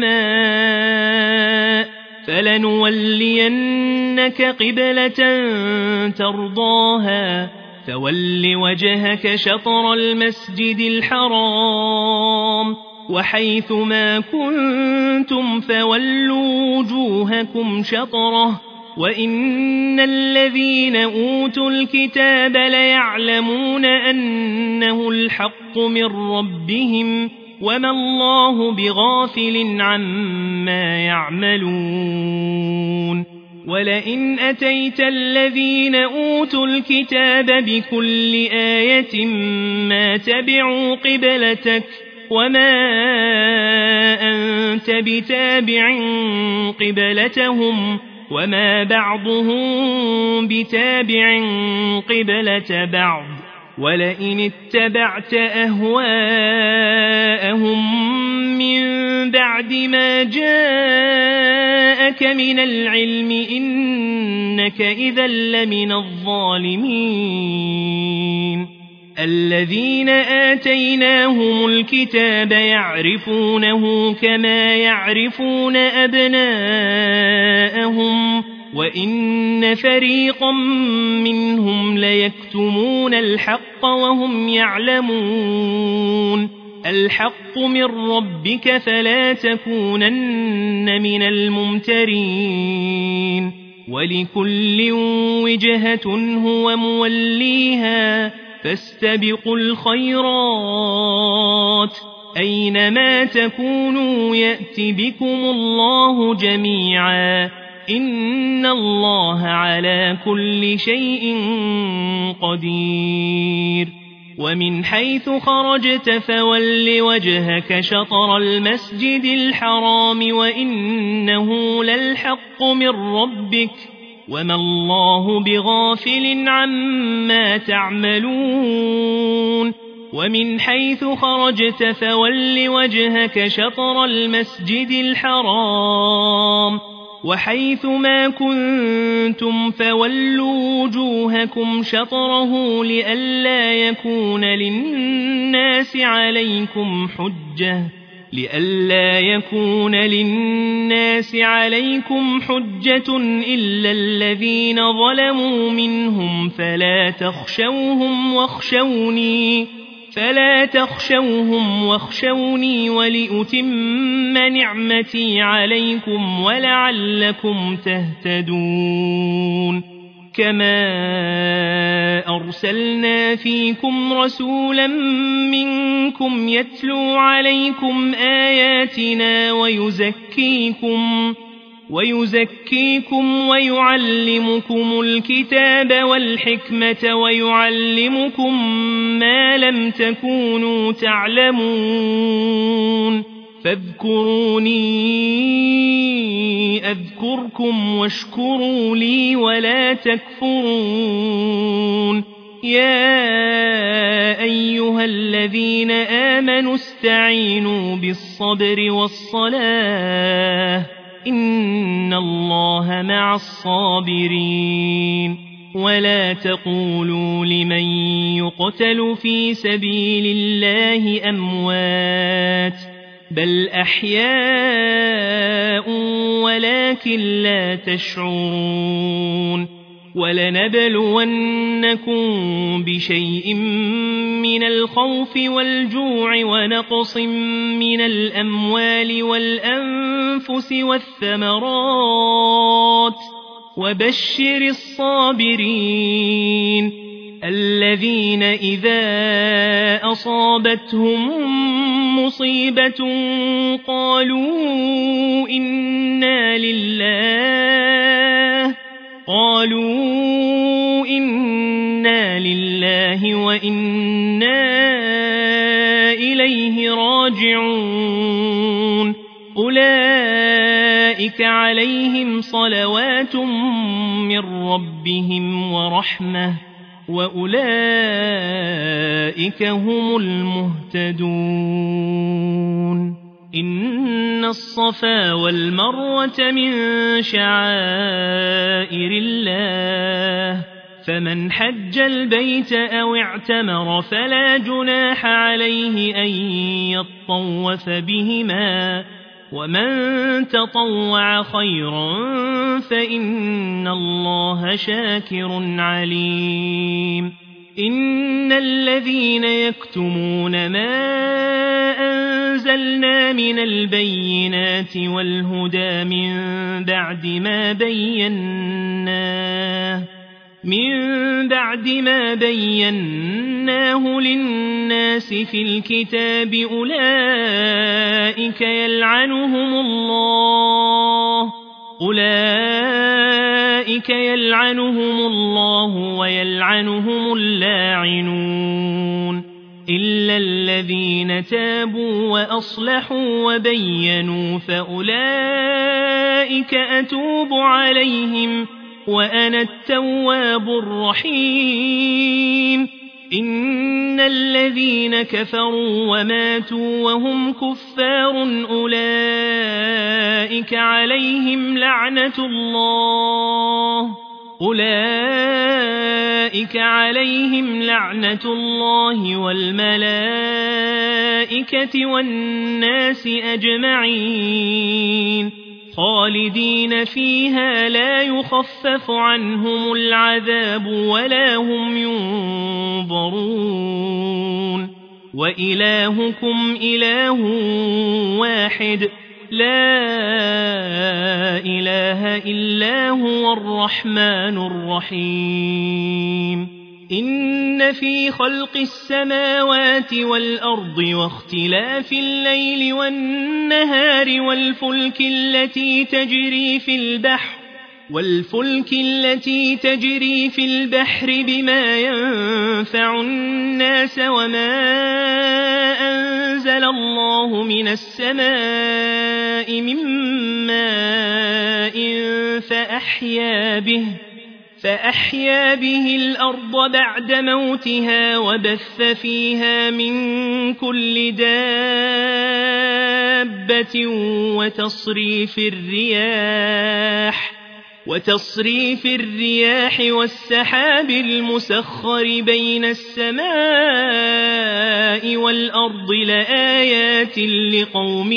السماء فلنولينك قبلة ترضاها فول وجهك شطر المسجد الحرام وحيث ما كنتم فولوا وجوهكم شطره وإن الذين أوتوا الكتاب ليعلمون أنه الحق من ربهم وما الله بغافل عما يعملون ولئن أتيت الذين أوتوا الكتاب بكل آية ما تبعوا قبلتك وما أنت بتابع قبلتهم وما بعضهم بتابع قبلة بعض ولئن اتبعت أهواءهم من بعد ما جاءك من العلم إنك إذا لمن الظالمين الذين آتيناهم الكتاب يعرفونه كما يعرفون أبناءهم وإن فريقا منهم ليكتمون الحق وهم يعلمون الحق من ربك فلا تكونن من الممترين ولكل وجهة هو موليها فاستبقوا الخيرات أينما تكونوا يأت بكم الله جميعا إن الله على كل شيء قدير ومن حيث خرجت فول وجهك شطر المسجد الحرام وإنه للحق من ربك وما الله بغافل عما تعملون ومن حيث خرجت فول وجهك شطر المسجد الحرام وحيث ما كنتم فولوا وجوهكم شطره لئلا يكون للناس عليكم حجة إلا الذين ظلموا منهم فلا تخشوهم واخشوني ولأتم نعمتي عليكم ولعلكم تهتدون كما أرسلنا فيكم رسولا منكم يتلو عليكم آياتنا ويزكيكم ويعلمكم الكتاب والحكمة ويعلمكم ما لم تكونوا تعلمون فاذكروني أذكركم واشكروا لي ولا تكفرون يا أيها الذين آمنوا استعينوا بالصبر والصلاة إن الله مع الصابرين ولا تقولوا لمن يقتل في سبيل الله أموات بل أحياء ولكن لا تشعرون ولنبلونكم بشيء من الخوف والجوع ونقص من الأموال والأنفس والثمرات وبشر الصابرين الذين إذا أصابتهم مصيبة قالوا إنا لله وإنا إليه راجعون أولئك عليهم صلوات من ربهم ورحمة وأولئك هم المهتدون إن الصفا والمروة من شعائر الله فمن حج البيت أو اعتمر فلا جناح عليه أن يطوف بهما ومن تطوع خيرا فإن الله شاكر عليم إن الذين يكتمون ما أنزلنا من البينات والهدى من بعد ما بيناه للناس في الكتاب أولئك يلعنهم الله ويلعنهم اللاعنون إلا الذين تابوا وأصلحوا وبينوا فأولئك أتوب عليهم وأنا التواب الرحيم إن الذين كفروا وماتوا وهم كفار أولئك عليهم لعنة الله والملائكة والناس أجمعين خالدين فيها لا يخفف عنهم العذاب ولا هم ينظرون وإلهكم إله واحد لا إله إلا هو الرحمن الرحيم إن في خلق السماوات والأرض واختلاف الليل والنهار والفلك التي تجري في البحر بما ينفع الناس وما أنزل الله من السماء من ماء فأحيا به الأرض بعد موتها وبث فيها من كل دابة وتصريف الرياح والسحاب المسخر بين السماء والأرض لآيات لقوم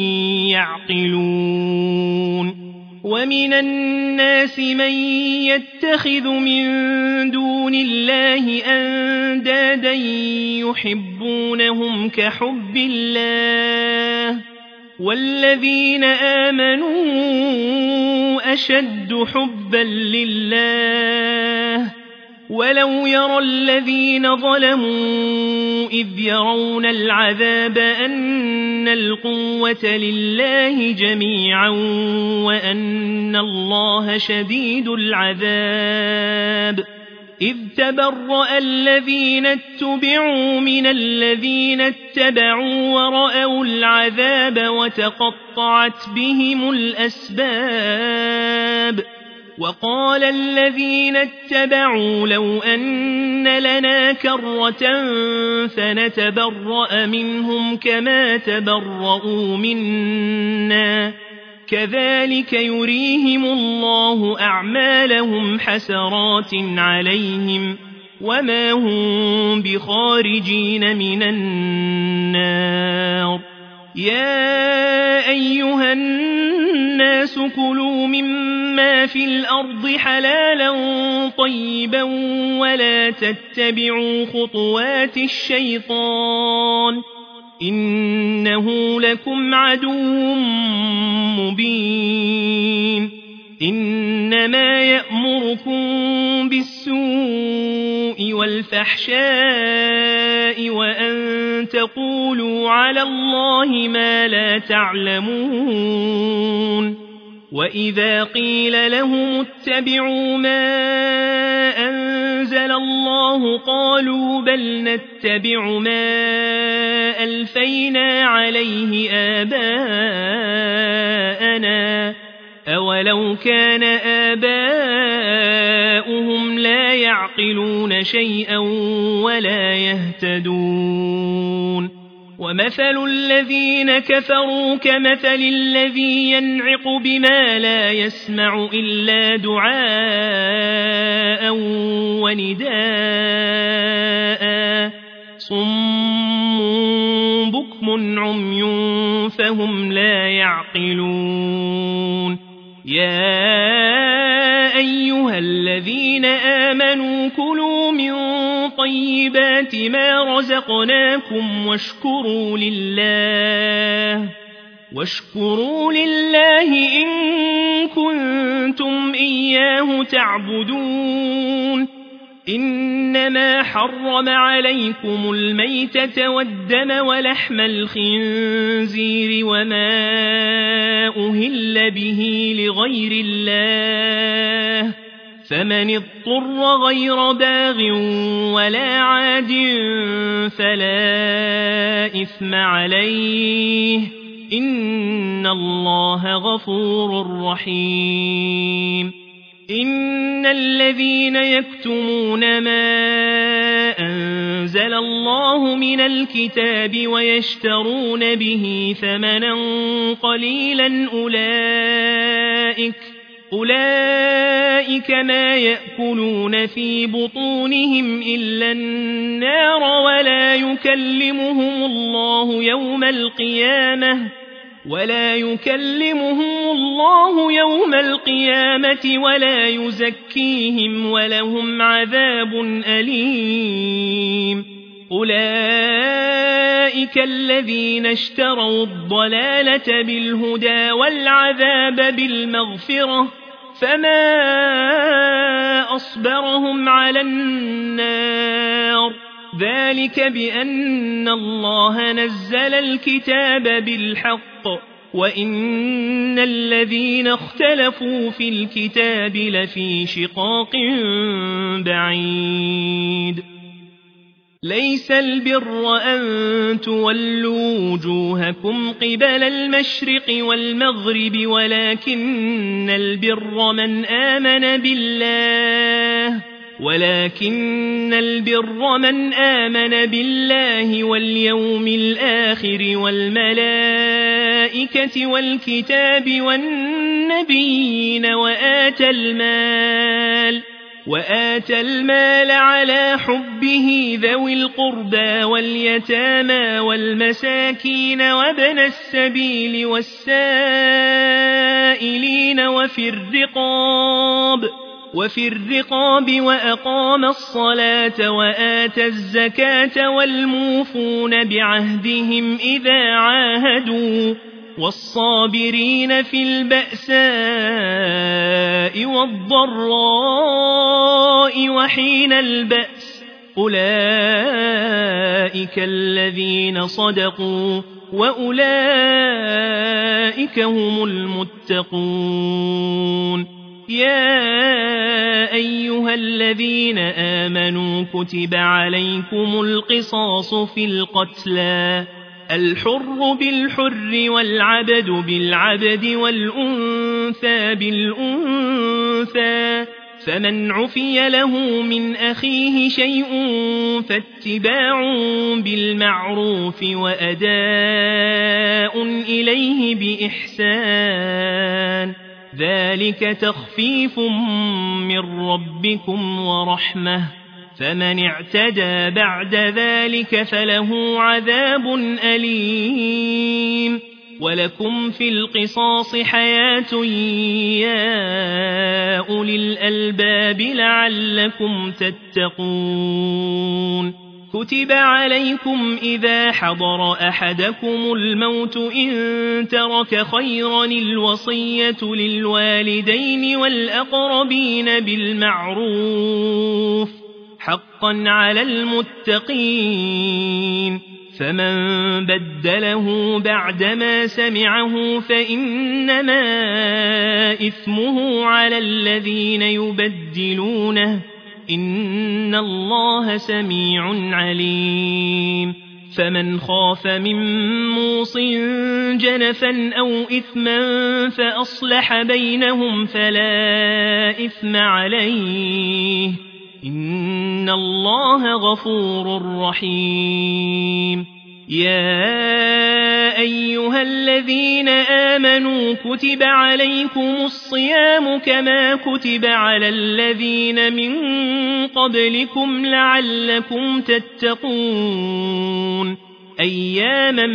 يعقلون ومن الناس من يتخذ من دون الله أندادا يحبونهم كحب الله والذين آمنوا أشد حبا لله ولو يرى الذين ظلموا إذ يرون العذاب أن القوة لله جميعا وأن الله شديد العذاب إذ تبرأ الذين اتبعوا من الذين اتبعوا ورأوا العذاب وتقطعت بهم الأسباب وقال الذين اتبعوا لو أن لنا كرة فنتبرأ منهم كما تبرؤوا منا كذلك يريهم الله أعمالهم حسرات عليهم وما هم بخارجين من النار يا أيها الناس كلوا مما في الأرض حلالا طيبا ولا تتبعوا خطوات الشيطان إنه لكم عدو مبين إنما يأمركم بالسوء والفحشاء وأن تقولوا على الله ما لا تعلمون وإذا قيل لهم اتبعوا ما أنزل الله قالوا بل نتبع ما ألفينا عليه آباءنا أولو كان آباؤهم لا يعقلون شيئا ولا يهتدون ومثل الذين كفروا كمثل الذي ينعق بما لا يسمع إلا دعاء ونداء صم بكم عمي فهم لا يعقلون يا أيها الذين آمنوا كلوا من طيبات ما رزقناكم واشكروا لله إن كنتم إياه تعبدون إنما حرم عليكم الميتة والدم ولحم الخنزير وما أهل به لغير الله فمن اضطر غير باغ ولا عاد فلا إثم عليه إن الله غفور رحيم إن الذين يكتمون ما أنزل الله من الكتاب ويشترون به ثمنا قليلا أولئك ما يأكلون في بطونهم إلا النار ولا يكلمهم الله يوم القيامة ولا يزكيهم ولهم عذاب أليم أولئك الذين اشتروا الضلالة بالهدى والعذاب بالمغفرة فما أصبرهم على النار ذلك بأن الله نزل الكتاب بالحق وإن الذين اختلفوا في الكتاب لفي شقاق بعيد ليس البر أن تولوا وجوهكم قبل المشرق والمغرب ولكن البر من آمن بالله واليوم الآخر والملائكة والكتاب والنبيين وآتى المال على حبه ذوي القربى واليتامى والمساكين وابن السبيل والسائلين وفي الرقاب وأقام الصلاة وآتى الزكاة والموفون بعهدهم إذا عاهدوا والصابرين في البأساء والضراء وحين البأس أولئك الذين صدقوا وأولئك هم المتقون يا أيها الذين آمنوا كتب عليكم القصاص في القتلى الحر بالحر والعبد بالعبد والأنثى بالأنثى فمن عفي له من أخيه شيء فاتباع بالمعروف وأداء إليه بإحسان ذلك تخفيف من ربكم ورحمة فمن اعتدى بعد ذلك فله عذاب أليم ولكم في القصاص حياة يا أولي الألباب لعلكم تتقون كتب عليكم إذا حضر أحدكم الموت إن ترك خيرا الوصية للوالدين والأقربين بالمعروف حقا على المتقين فمن بدله بعدما سمعه فإنما إثمه على الذين يبدلونه إن الله سميع عليم فمن خاف من موص جنفا أو إثما فأصلح بينهم فلا إثم عليه إن الله غفور رحيم يا أيها الذين آمنوا كتب عليكم الصيام كما كتب على الذين من قبلكم لعلكم تتقون أياما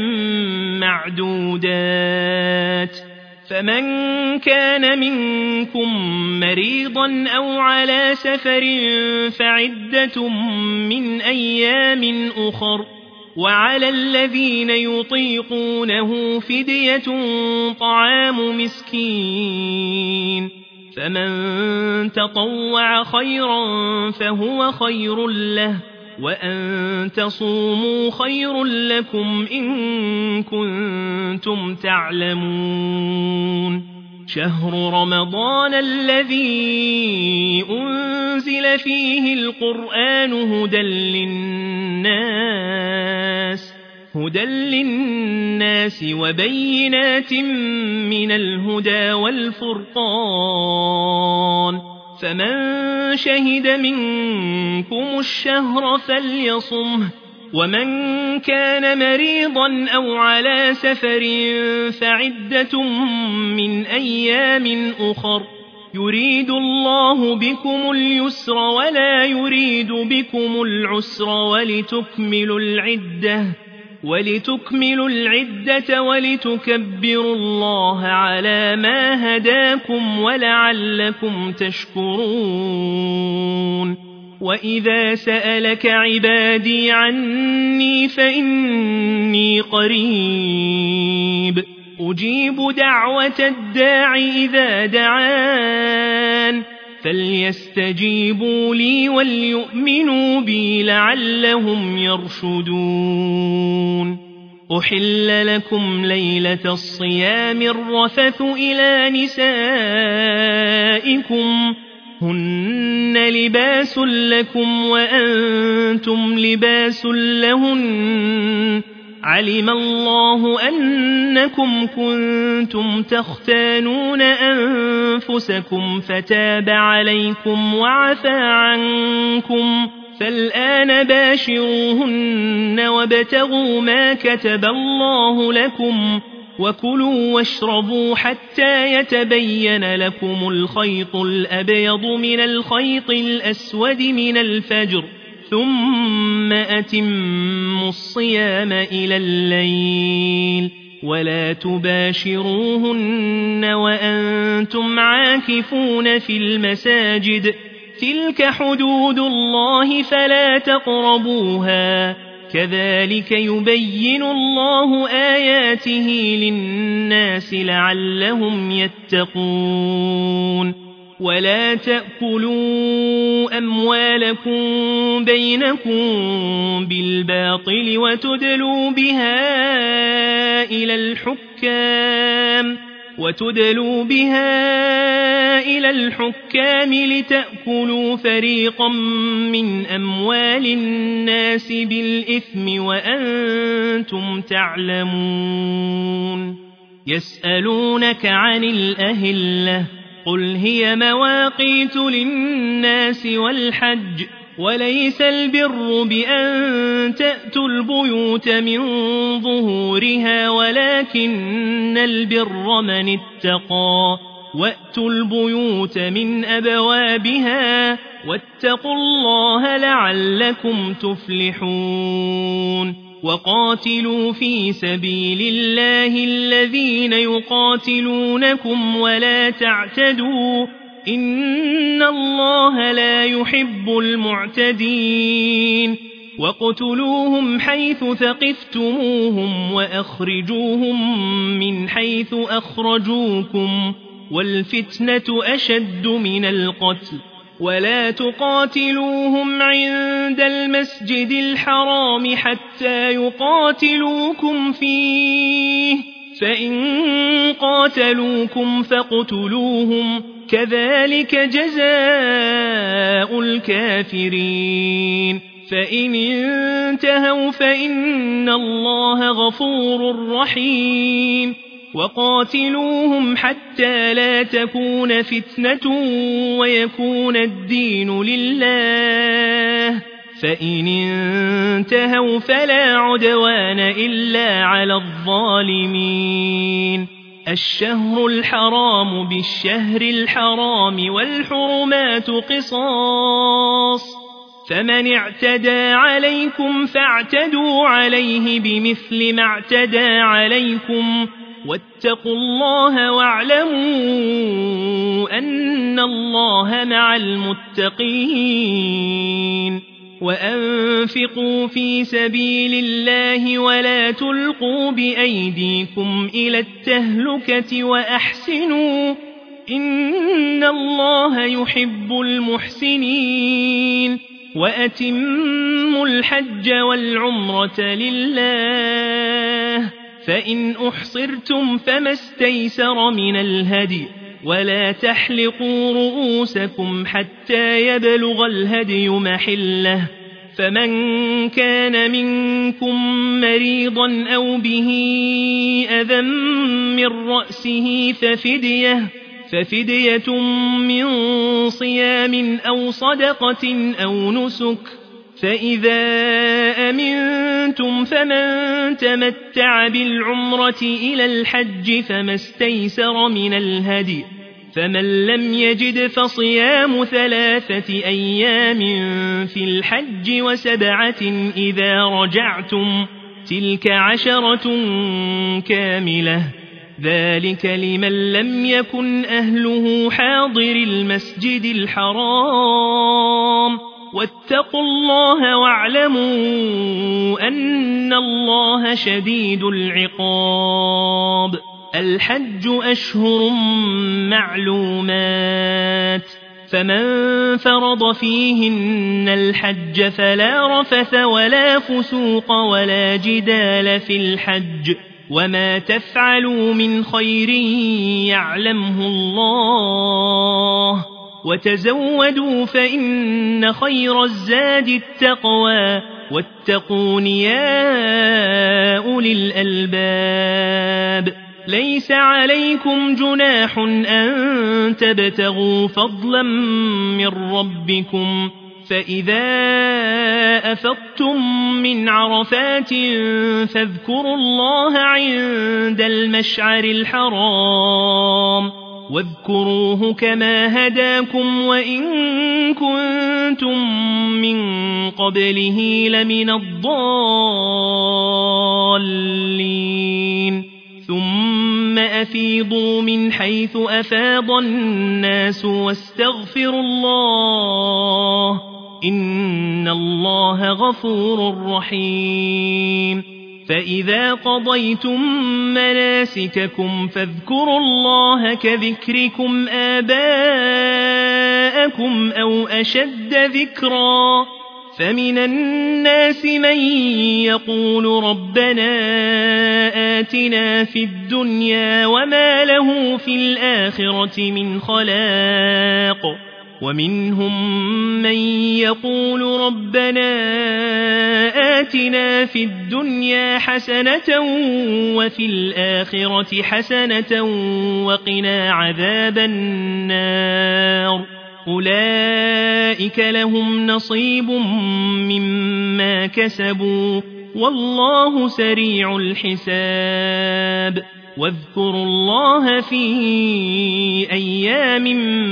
معدودات فمن كان منكم مريضا أو على سفر فعدة من أيام أخر وعلى الذين يطيقونه فدية طعام مسكين فمن تطوع خيرا فهو خير له وأن تصوموا خير لكم إن كنتم تعلمون شهر رمضان الذي أنزل فيه القرآن هدى للناس وبينات من الهدى والفرقان فمن شهد منكم الشهر فليصمه ومن كان مريضا أو على سفر فعدة من أيام أخر يريد الله بكم اليسر ولا يريد بكم العسر ولتكملوا العدة ولتكبروا الله على ما هداكم ولعلكم تشكرون وإذا سألك عبادي عني فإني قريب أجيب دعوة الداع إذا دعان فليستجيبوا لي وليؤمنوا بي لعلهم يرشدون أحل لكم ليلة الصيام الرفث إلى نسائكم هن لباس لكم وأنتم لباس لهن علم الله أنكم كنتم تختانون أنفسكم فتاب عليكم وعفى عنكم فالآن باشروهن وابتغوا ما كتب الله لكم وكلوا واشربوا حتى يتبين لكم الخيط الأبيض من الخيط الأسود من الفجر ثم أتموا الصيام إلى الليل ولا تباشروهن وأنتم عاكفون في المساجد تلك حدود الله فلا تقربوها كذلك يبين الله آياته للناس لعلهم يتقون ولا تأكلوا أموالكم بينكم بالباطل وتدلوا بها إلى الحكام وتدلوا بها إلى الحكام لتأكلوا فريقا من أموال الناس بالإثم وأنتم تعلمون يسألونك عن الأهلة قل هي مواقيت للناس والحج وليس البر بأن تأتوا البيوت من ظهورها ولكن البر من اتقى وأتوا البيوت من أبوابها واتقوا الله لعلكم تفلحون وقاتلوا في سبيل الله الذين يقاتلونكم ولا تعتدوا إن الله لا يحب المعتدين وقتلوهم حيث ثقفتموهم وأخرجوهم من حيث أخرجوكم والفتنة أشد من القتل ولا تقاتلوهم عند المسجد الحرام حتى يقاتلوكم فيه فإن قاتلوكم فاقتلوهم كذلك جزاء الكافرين فإن انتهوا فإن الله غفور رحيم وقاتلوهم حتى لا تكون فتنة ويكون الدين لله فإن انتهوا فلا عدوان إلا على الظالمين الشهر الحرام بالشهر الحرام والحرمات قصاص فمن اعتدى عليكم فاعتدوا عليه بمثل ما اعتدى عليكم واتقوا الله واعلموا أن الله مع المتقين وأنفقوا في سبيل الله ولا تلقوا بأيديكم إلى التهلكة وأحسنوا إن الله يحب المحسنين وأتموا الحج والعمرة لله فإن أحصرتم فما استيسر من الهدي ولا تحلقوا رؤوسكم حتى يبلغ الهدي محله فمن كان منكم مريضا أو به أذى من رأسه ففدية من صيام أو صدقة أو نسك فإذا أمنتم فمن تمتع بالعمرة إلى الحج فما استيسر من الهدي فمن لم يجد فصيام 3 أيام في الحج و7 إذا رجعتم تلك 10 كاملة ذلك لمن لم يكن أهله حاضر المسجد الحرام واتقوا الله واعلموا أن الله شديد العقاب الحج أشهر معلومات فمن فرض فيهن الحج فلا رفث ولا فسوق ولا جدال في الحج وما تفعلوا من خير يعلمه الله وتزودوا فإن خير الزاد التقوى واتقون يا أولي الألباب ليس عليكم جناح أن تبتغوا فضلا من ربكم فإذا أفضتم من عرفات فاذكروا الله عند المشعر الحرام واذكروه كما هداكم وإن كنتم من قبله لمن الضالين ثم أفيضوا من حيث أفاض الناس واستغفروا الله إن الله غفور رحيم فإذا قضيتم مناسككم فاذكروا الله كذكركم آباءكم أو أشد ذكرا فمن الناس من يقول ربنا آتنا في الدنيا وما له في الآخرة من خلاق ومنهم من يقول ربنا آتنا في الدنيا حسنة وفي الآخرة حسنة وقنا عذاب النار أولئك لهم نصيب مما كسبوا والله سريع الحساب واذكروا الله في أيام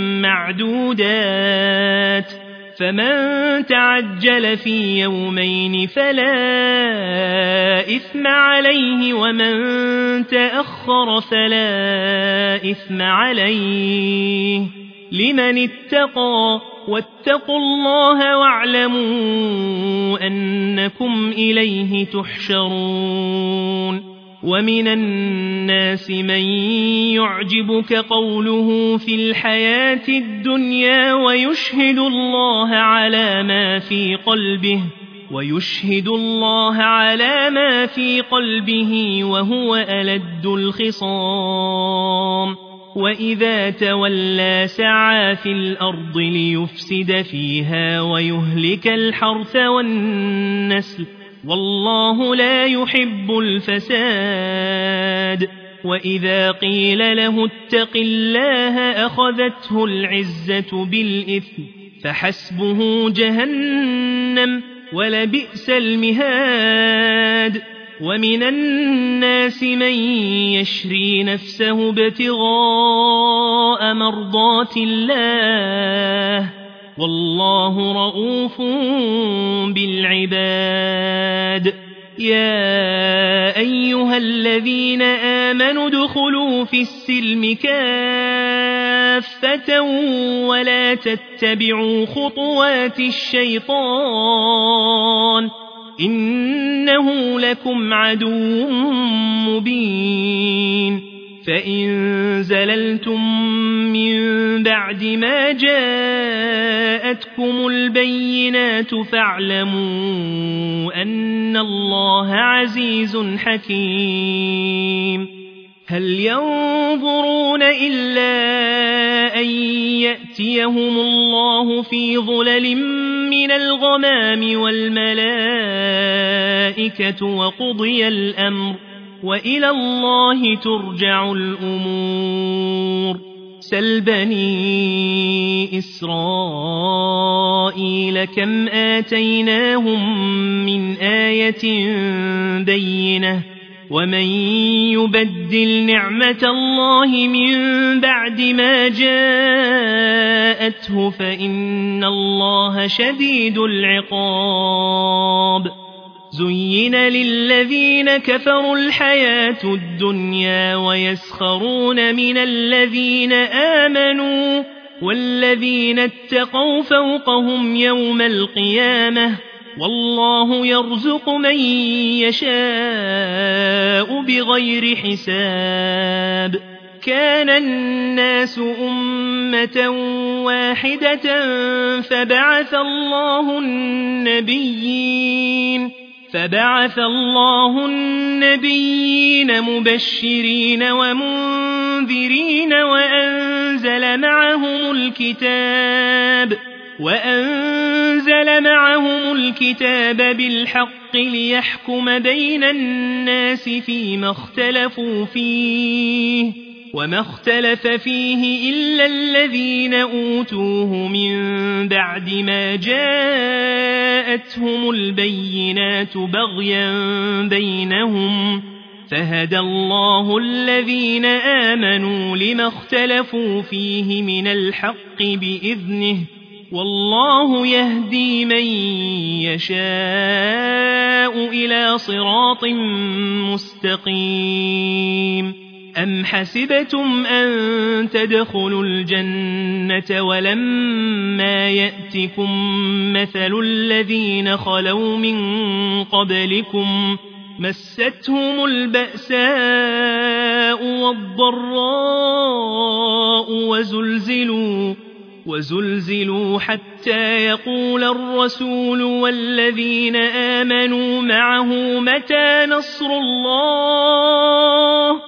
معدودات فمن تعجل في يومين فلا إثم عليه ومن تأخر فلا إثم عليه لمن اتقى واتقوا الله واعلموا أنكم إليه تحشرون ومن الناس من يعجبك قوله في الحياة الدنيا ويشهد الله على ما في قلبه وهو ألد الخصام وإذا تولى سعى في الأرض ليفسد فيها ويهلك الحرث والنسل والله لا يحب الفساد وإذا قيل له اتق الله أخذته العزة بالإثم فحسبه جهنم ولبئس المهاد ومن الناس من يشري نفسه ابتغاء مرضات الله والله رؤوف بالعباد يا أيها الذين آمنوا ادخلوا في السلم كافة ولا تتبعوا خطوات الشيطان إنه لكم عدو مبين فإن زللتم من بعد ما جاءتكم البينات فاعلموا أن الله عزيز حكيم هل ينظرون إلا أن يأتيهم الله في ظلل من الغمام والملائكة وقضي الأمر وإلى الله ترجع الأمور سل بني إسرائيل كم آتيناهم من آية بينة ومن يبدل نعمة الله من بعد ما جاءته فإن الله شديد العقاب زين للذين كفروا الحياة الدنيا ويسخرون من الذين آمنوا والذين اتقوا فوقهم يوم القيامة والله يرزق من يشاء بغير حساب كان الناس أمة واحدة فبعث الله النبيين مبشرين ومنذرين وأنزل معهم الكتاب بالحق ليحكم بين الناس فيما اختلفوا فيه وما اختلف فيه إلا الذين أوتوه من بعد ما جاءتهم البينات بغيا بينهم فهدى الله الذين آمنوا لما اختلفوا فيه من الحق بإذنه والله يهدي من يشاء إلى صراط مستقيم أم حسبتم أن تدخلوا الجنة ولما يأتكم مثل الذين خلوا من قبلكم مستهم البأساء والضراء وزلزلوا حتى حتى يقول الرسول والذين آمنوا معه متى نصر الله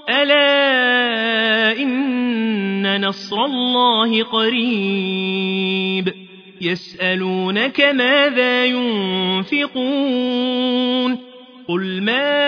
ألا إن نصر الله قريب يسألونك ماذا ينفقون قل ما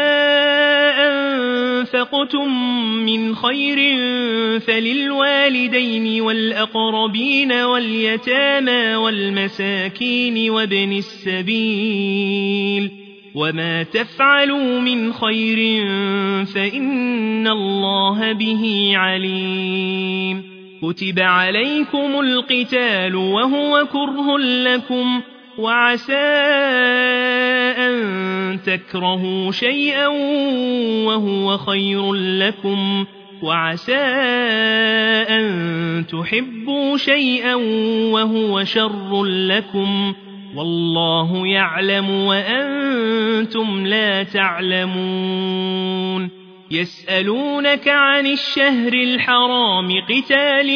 أنفقتم من خير فللوالدين والأقربين واليتامى والمساكين وابن السبيل وما تفعلوا من خير فإن الله به عليم كتب عليكم القتال وهو كره لكم وعسى أن تكرهوا شيئا وهو خير لكم وعسى أن تحبوا شيئا وهو شر لكم والله يعلم وأنتم لا تعلمون يسألونك عن الشهر الحرام قتال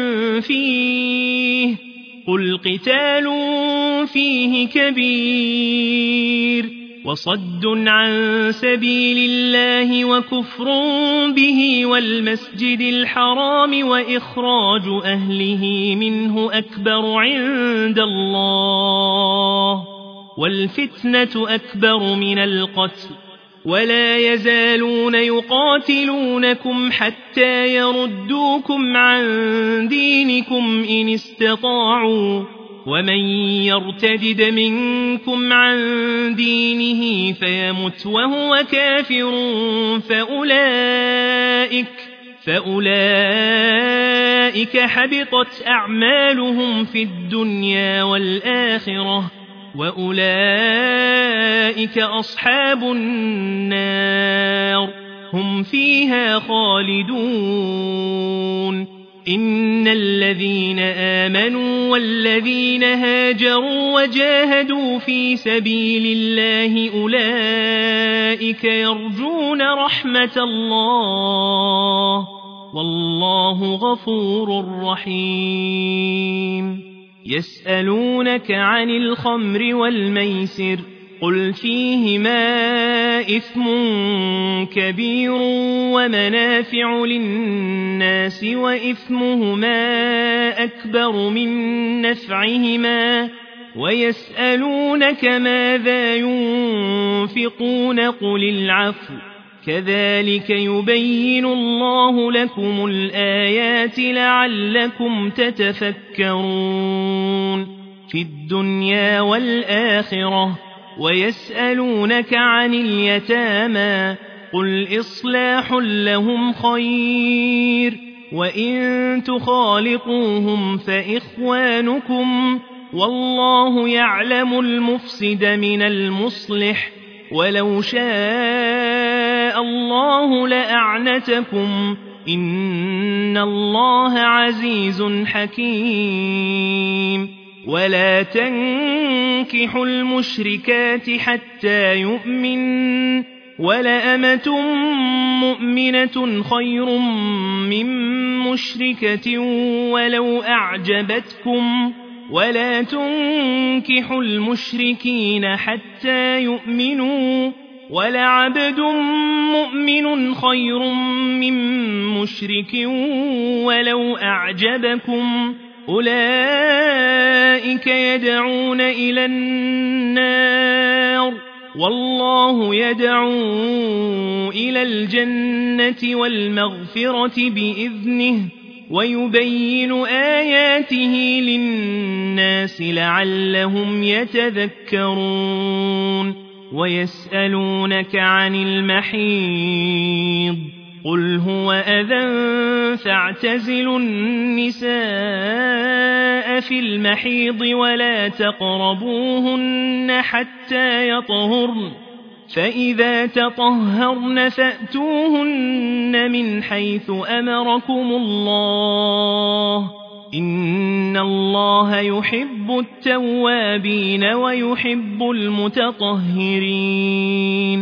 فيه قل قتال فيه كبير وصد عن سبيل الله وكفر به والمسجد الحرام وإخراج أهله منه أكبر عند الله والفتنة أكبر من القتل ولا يزالون يقاتلونكم حتى يردوكم عن دينكم إن استطاعوا ومن يرتد منكم عن دينه فيمت وهو كافر فأولئك حبطت أعمالهم في الدنيا والآخرة وأولئك أصحاب النار هم فيها خالدون إن الذين آمنوا والذين هاجروا وجاهدوا في سبيل الله أولئك يرجون رحمة الله والله غفور رحيم يسألونك عن الخمر والميسر قل فيهما إثم كبير ومنافع للناس وإثمهما أكبر من نفعهما ويسألونك ماذا ينفقون قل العفو كذلك يبين الله لكم الآيات لعلكم تتفكرون في الدنيا والآخرة ويسألونك عن اليتامى قل إصلاح لهم خير وإن تخالطوهم فإخوانكم والله يعلم المفسد من المصلح ولو شاء الله لأعنتكم إن الله عزيز حكيم ولا تنكحوا المشركات حتى يؤمن ولأمة مؤمنة خير من مشركة ولو أعجبتكم ولا تنكحوا المشركين حتى يؤمنوا ولعبد مؤمن خير من مشرك ولو أعجبكم أولئك يدعون إلى النار والله يدعو إلى الجنة والمغفرة بإذنه ويبين آياته للناس لعلهم يتذكرون ويسألونك عن المحيض قل هو أذى فاعتزلوا النساء في المحيض ولا تقربوهن حتى يطهرن فإذا تطهرن فأتوهن من حيث أمركم الله إن الله يحب التوابين ويحب المتطهرين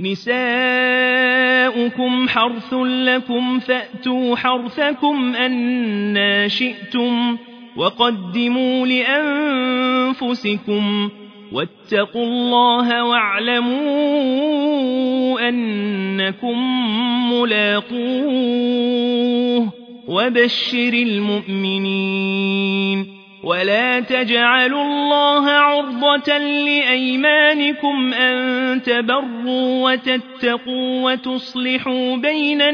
نساؤكم حرث لكم فأتوا حرثكم أنى شئتم وقدموا لأنفسكم واتقوا الله واعلموا أنكم ملاقوه وبشر المؤمنين ولا تجعلوا الله عرضة لأيمانكم أن تبروا وتتقوا وتصلحوا بين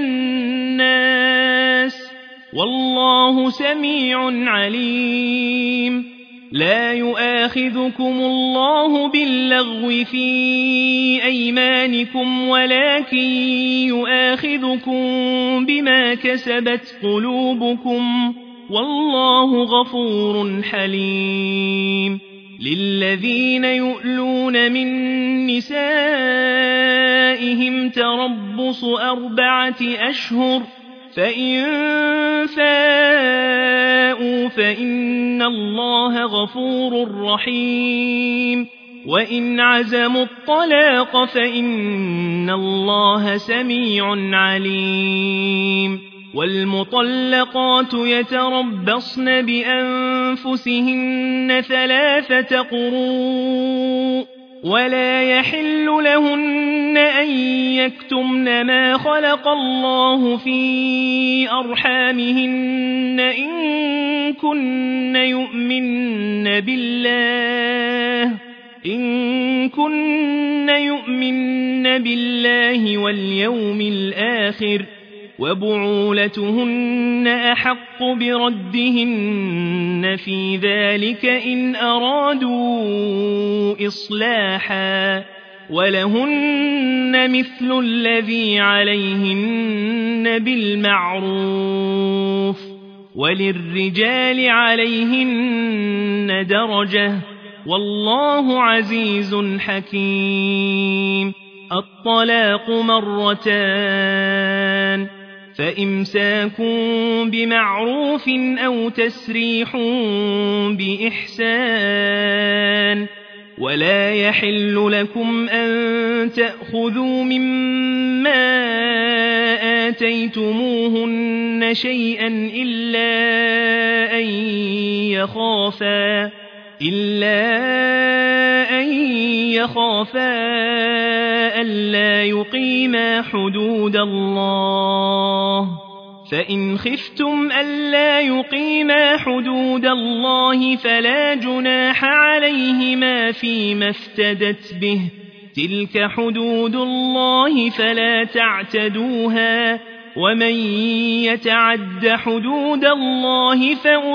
الناس والله سميع عليم لا يؤاخذكم الله باللغو في أيمانكم ولكن يؤاخذكم بما كسبت قلوبكم والله غفور حليم للذين يؤلون من نسائهم تربص 4 أشهر فإن فاءوا فإن الله غفور رحيم وإن عزموا الطلاق فإن الله سميع عليم والمطلقات يتربصن بأنفسهن 3 قروء ولا يحل لهن أن يكتمن ما خلق الله في أرحامهن إن كن يؤمن بالله واليوم الآخر وبعولتهن أحق بردهن في ذلك إن أرادوا إصلاحا ولهن مثل الذي عليهن بالمعروف وللرجال عليهن درجة والله عزيز حكيم الطلاق 2 فإمساك بمعروف أو تسريح بإحسان ولا يحل لكم أن تأخذوا مما آتيتموهن شيئا إلا أن يخافا ألا يقيما حدود الله فإن خفتم ألا يقيما حدود الله فلا جناح عليهما فيما افتدت به تلك حدود الله فلا تعتدوها ومن يتعد حدود الله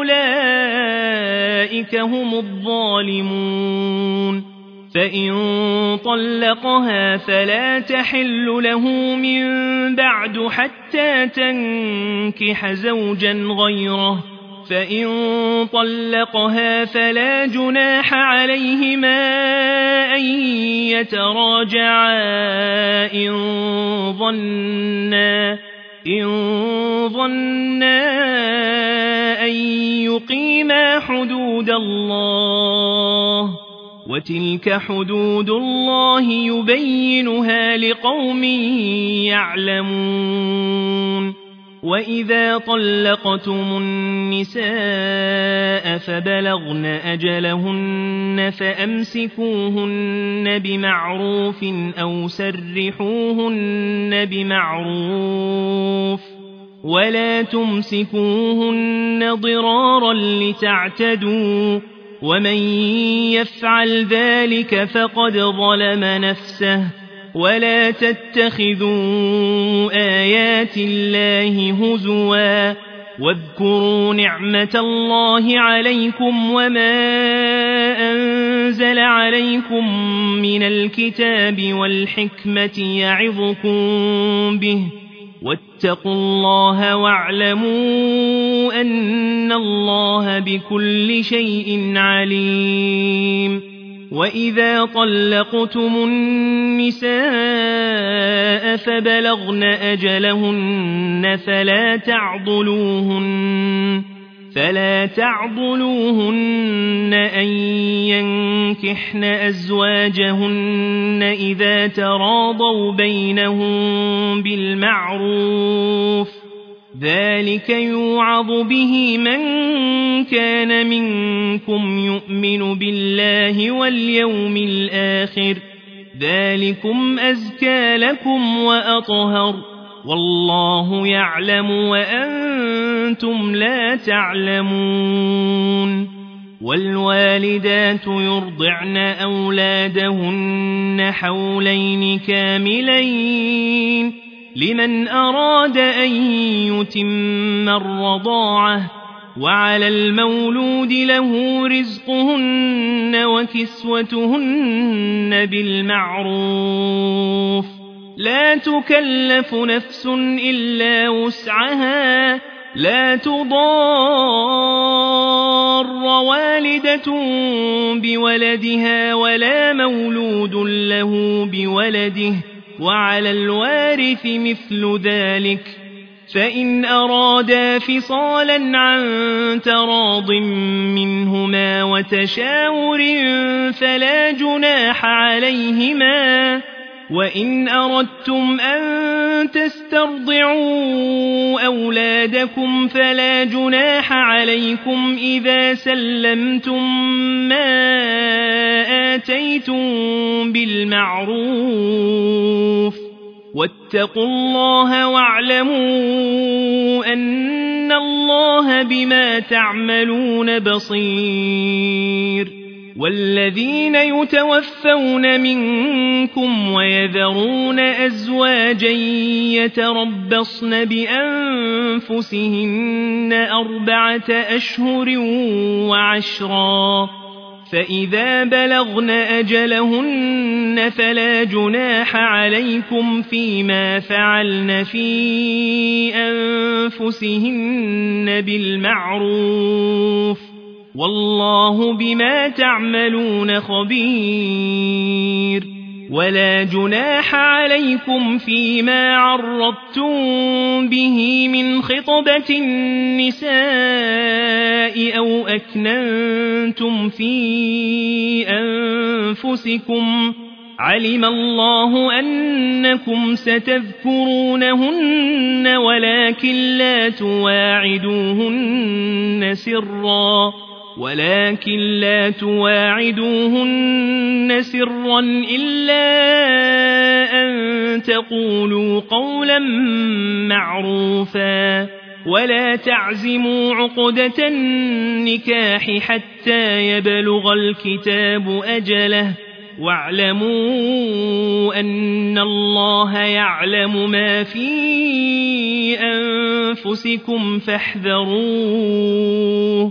فأولئك هم الظالمون فإن طلقها فلا تحل له من بعد حتى تنكح زوجا غيره فإن طلقها فلا جناح عليهما أن يتراجعا إن ظنا أن يقيما حدود الله وتلك حدود الله يبينها لقوم يعلمون وإذا طلقتم النساء فبلغن أجلهن فأمسكوهن بمعروف أو سرحوهن بمعروف ولا تمسكوهن ضرارا لتعتدوا ومن يفعل ذلك فقد ظلم نفسه ولا تتخذوا آيات الله هزوا واذكروا نعمة الله عليكم وما أنزل عليكم من الكتاب والحكمة يعظكم به واتقوا الله واعلموا أن الله بكل شيء عليم وإذا طلقتم النساء فبلغن أجلهن فلا تعضلوهن أن ينكحن أزواجهن إذا تراضوا بينهم بالمعروف ذلك يوعظ به من كان منكم يؤمن بالله واليوم الآخر ذلكم أزكى لكم وأطهر والله يعلم وأنتم لا تعلمون والوالدات يرضعن أولادهن حولين كاملين لمن أراد أن يتم الرضاعة وعلى المولود له رزقهن وكسوتهن بالمعروف لا تكلف نفس إلا وسعها لا تضار والدة بولدها ولا مولود له بولده وعلى الوارث مثل ذلك فإن أرادا فصالا عن تراض منهما وتشاور فلا جناح عليهما وإن أردتم أن تسترضعوا أولادكم فلا جناح عليكم إذا سلمتم ما آتيتم بالمعروف واتقوا الله واعلموا أن الله بما تعملون بصير والذين يتوفون منكم ويذرون أزواجا يتربصن بأنفسهن 4 أشهر وعشرا فإذا بلغن أجلهن فلا جناح عليكم فيما فعلن في أنفسهن بالمعروف والله بما تعملون خبير ولا جناح عليكم فيما عرضتم به من خطبة النساء أو أكننتم في أنفسكم علم الله أنكم ستذكرونهن ولكن لا تواعدوهن سرا إلا أن تقولوا قولا معروفا ولا تعزموا عقدة النكاح حتى يبلغ الكتاب أجله واعلموا أن الله يعلم ما في أنفسكم فاحذروه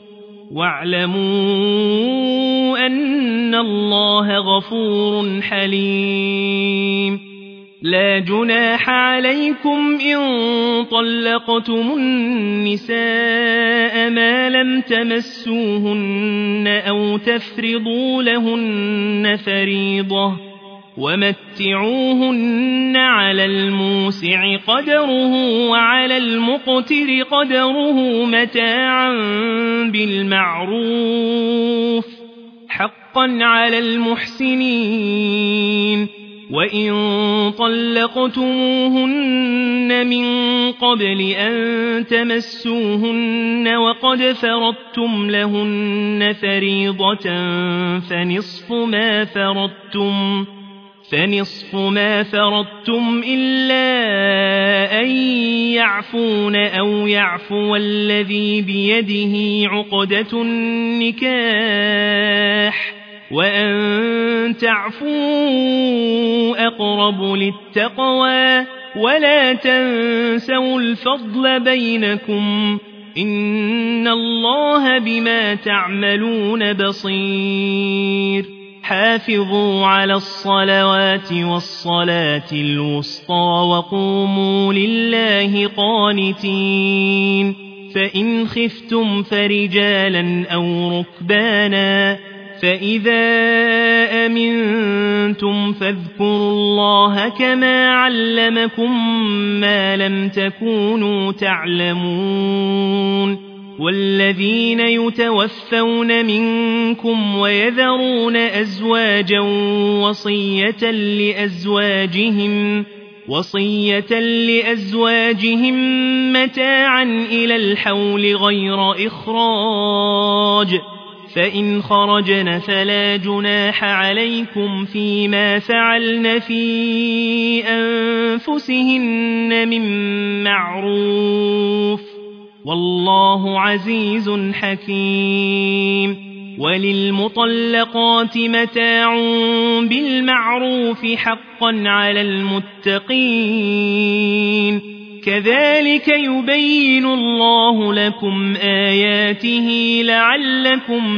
واعلموا أن الله غفور حليم لا جناح عليكم إن طلقتم النساء ما لم تمسوهن أو تفرضوا لهن فريضة ومتعوهن على الموسع قدره وعلى المقتر قدره متاعا بالمعروف حقا على المحسنين وإن طلقتموهن من قبل أن تمسوهن وقد فرضتم لهن فريضة فنصف ما فرضتم إلا أن يعفون أو يعفو الذي بيده عقدة النكاح وأن تعفوا أقرب للتقوى ولا تنسوا الفضل بينكم إن الله بما تعملون بصير حافظوا على الصلوات والصلاة الوسطى وقوموا لله قانتين فإن خفتم فرجالا أو ركبانا فإذا أمنتم فاذكروا الله كما علمكم ما لم تكونوا تعلمون والذين يتوفون منكم ويذرون أزواجا وصية وصية لأزواجهم متاعا إلى الحول غير إخراج فإن خرجن فلا جناح عليكم فيما فعلن في أنفسهن من معروف والله عزيز حكيم وللمطلقات متاع بالمعروف حقا على المتقين كذلك يبين الله لكم آياته لعلكم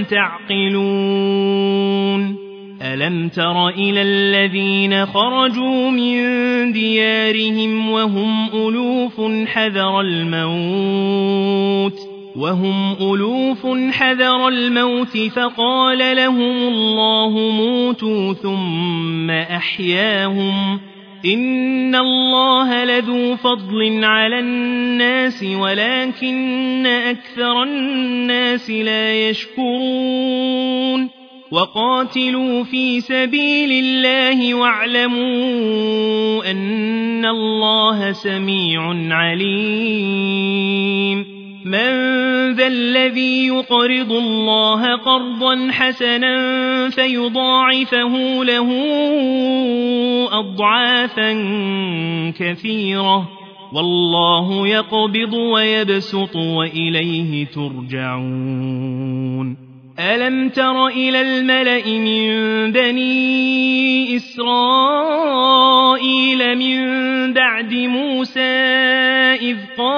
تعقلون ألم تر إلى الذين خرجوا من ديارهم وهم ألوف حذر الموت فقال لهم الله موتوا ثم أحياهم إن الله لذو فضل على الناس ولكن أكثر الناس لا يشكرون وقاتلوا في سبيل الله واعلموا أن الله سميع عليم من ذا الذي يقرض الله قرضا حسنا فيضاعفه له أضعافا كثيرة والله يقبض ويبسط وإليه ترجعون ألم تر إلى الملأ من بني إسرائيل من بعد موسى إذ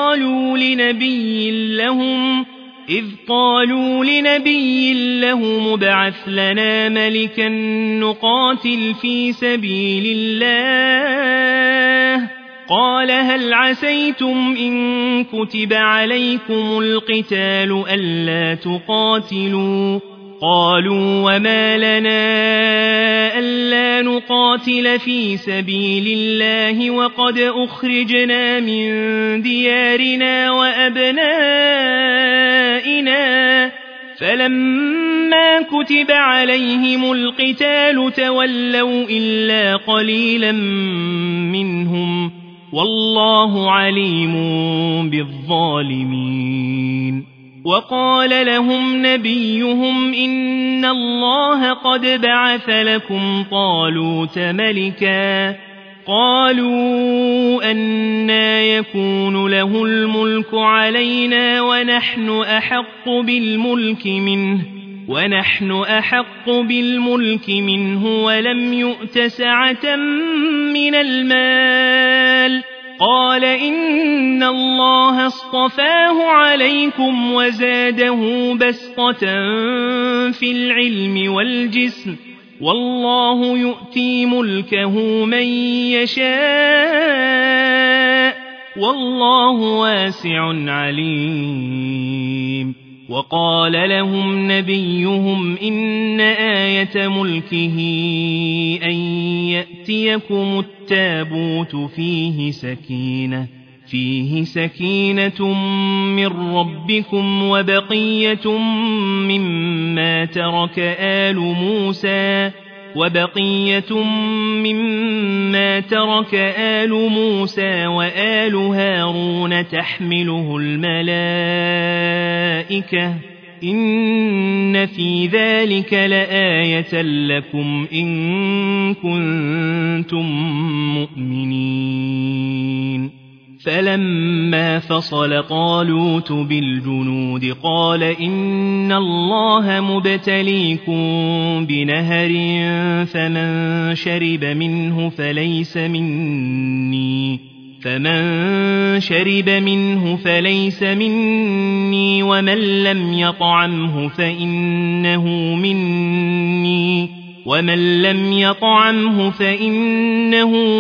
قالوا لنبي لهم ابعث لنا ملكا نقاتل في سبيل الله قال هل عسيتم إن كتب عليكم القتال ألا تقاتلوا قالوا وما لنا ألا نقاتل في سبيل الله وقد أخرجنا من ديارنا وأبنائنا فلما كتب عليهم القتال تولوا إلا قليلا منهم والله عليم بالظالمين وقال لهم نبيهم إن الله قد بعث لكم طالوت ملكا قالوا أنى يكون له الملك علينا ونحن أحق بالملك منه ولم يؤت سعة من المال قال إن الله اصطفاه عليكم وزاده بسطة في العلم والجسم والله يؤتي ملكه من يشاء والله واسع عليم وقال لهم نبيهم إن آية ملكه أن يأتيكم التابوت فيه سكينة من ربكم وبقية مما ترك آل موسى وآل هارون تحمله الملائكة إن في ذلك لآية لكم إن كنتم مؤمنين فلما فصل طالوت بالجنود قال إن الله مبتليكم بنهر فمن شرب منه فليس مني ومن لم يطعمه فإنه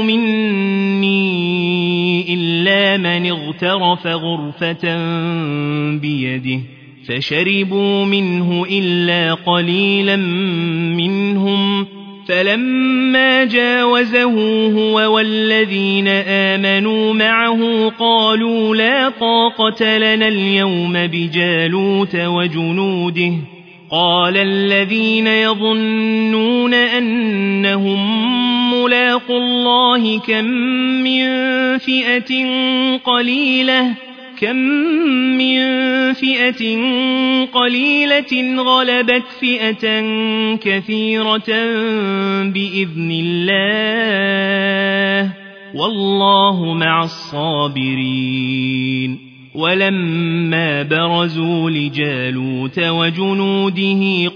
مني إلا من اغترف غرفة بيده فشربوا منه إلا قليلا منهم فلما جاوزه هو والذين آمنوا معه قالوا لا طاقة لنا اليوم بجالوت وجنوده قال الذين يظنون أنهم ملاقوا الله كم من فئة قليلة غلبت فئة كثيرة بإذن الله والله مع الصابرين. ولما برزوا لجالوت وجنوده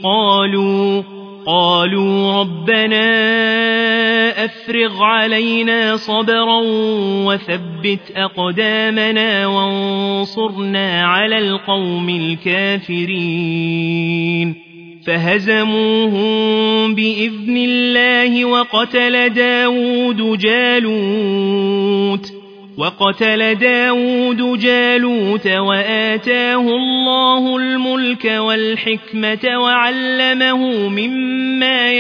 قالوا ربنا أفرغ علينا صبرا وثبت أقدامنا وانصرنا على القوم الكافرين. فهزموهم بإذن الله وقتل داود جالوت وآتاه الله الملك والحكمة وعلمه مما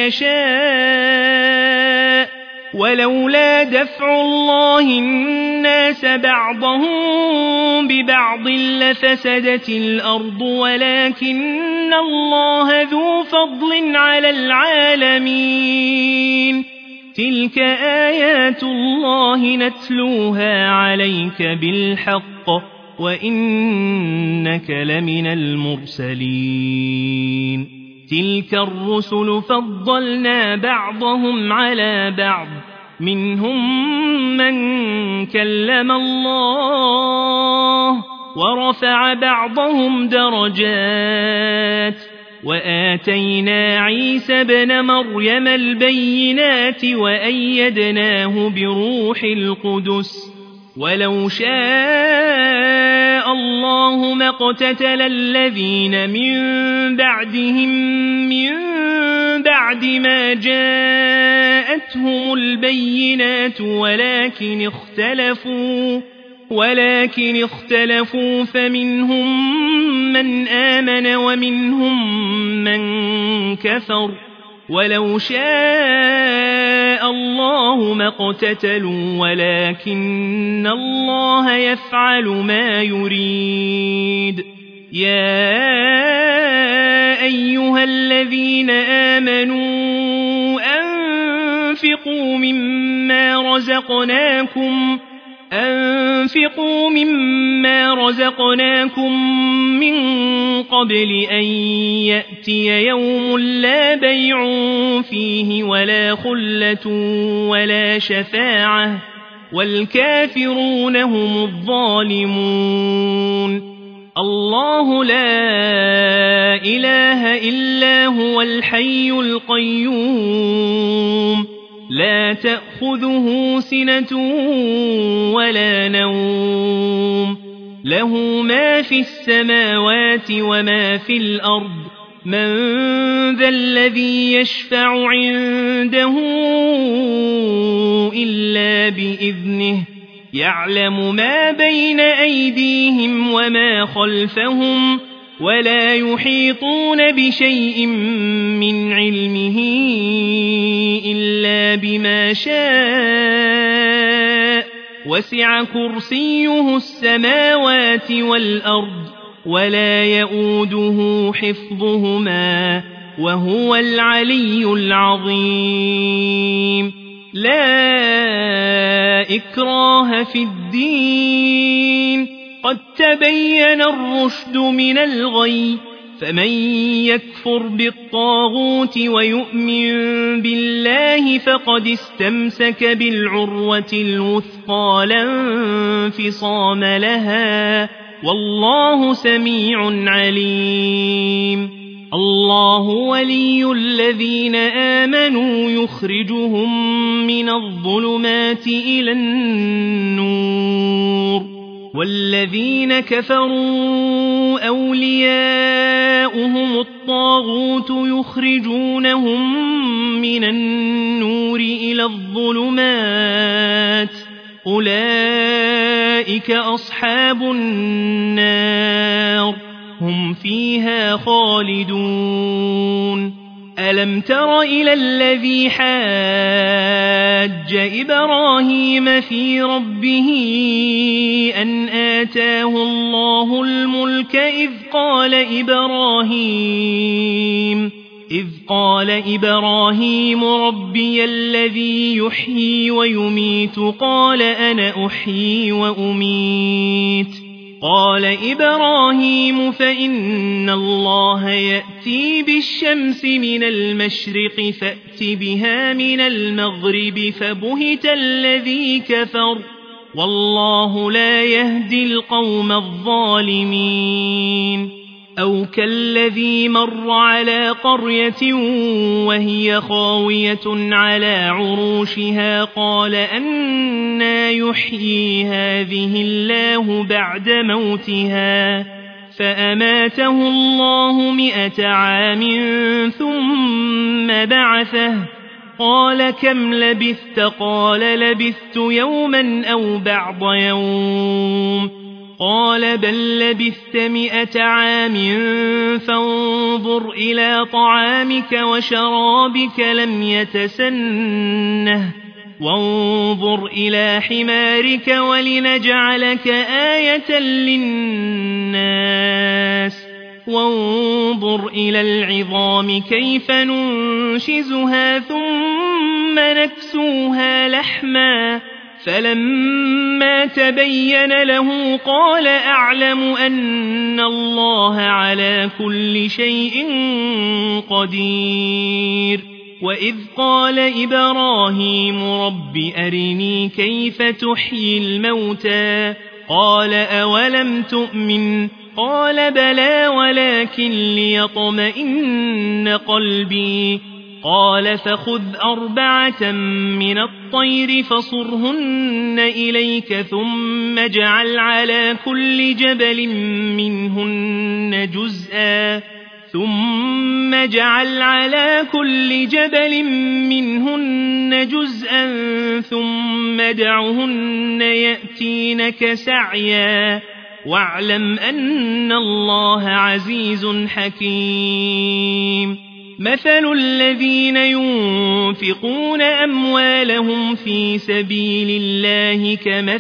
يشاء ولولا دفع الله الناس بعضهم ببعض لفسدت الأرض ولكن الله ذو فضل على العالمين. تلك آيات الله نتلوها عليك بالحق وإنك لمن المرسلين. تلك الرسل فضلنا بعضهم على بعض منهم من كلم الله ورفع بعضهم درجات وآتينا عيسى ابن مريم البينات وأيدناه بروح القدس. ولو شاء الله ما اقتتل الذين من بعدهم من بعد ما جاءتهم البينات ولكن اختلفوا فمنهم من آمن ومنهم من كفر. ولو شاء الله ما اقتتلوا ولكن الله يفعل ما يريد. يا أيها الذين آمنوا أنفقوا مما رزقناكم من قبل أن يأتي يوم لا بيع فيه ولا خلة ولا شفاعة والكافرون هم الظالمون. الله لا إله إلا هو الحي القيوم لا تأخذه سنة ولا نوم له ما في السماوات وما في الأرض. من ذا الذي يشفع عنده إلا بإذنه يعلم ما بين أيديهم وما خلفهم ولا يحيطون بشيء من علمه إلا بما شاء وسع كرسيه السماوات والأرض ولا يؤوده حفظهما وهو العلي العظيم. لا إكراه في الدين قد تبين الرشد من الغي فمن يكفر بالطاغوت ويؤمن بالله فقد استمسك بالعروة الوثقى لا انفصام لها والله سميع عليم. الله ولي الذين آمنوا يخرجهم من الظلمات إلى النور والذين كفروا أولياؤهم الطاغوت يخرجونهم من النور إلى الظلمات أولئك أصحاب النار هم فيها خالدون. ألم تر إلى الذي حاج إبراهيم في ربه أن آتاه الله الملك إذ إذ قال إبراهيم ربي الذي يحيي ويميت قال أنا أحيي وأميت قال إبراهيم فإن الله يأتي بالشمس من المشرق فأت بها من المغرب فبهت الذي كفر والله لا يهدي القوم الظالمين أو كالذي مر على قرية وهي خاوية على عروشها قال أنى يحيي هذه الله بعد موتها فأماته الله 100 عام ثم بعثه قال كم لبثت قال لبثت يوما أو بعض يوم قال بل لبثت 100 عام فانظر إلى طعامك وشرابك لم يتسنه وانظر إلى حمارك ولنجعلك آية للناس وانظر إلى العظام كيف ننشزها ثم نكسوها لحما فلما تبين له قال أعلم أن الله على كل شيء قدير وإذ قال إبراهيم رب أرني كيف تحيي الموتى قال أولم تؤمن قال بلى ولكن ليطمئن قلبي قال فخذ 4 من الطير فصرهن إليك ثم اجعل على كل جبل منهن جزءا ثم دعهن يأتينك سعيا واعلم أن الله عزيز حكيم مثل الذين ينفقون أموالهم في سبيل الله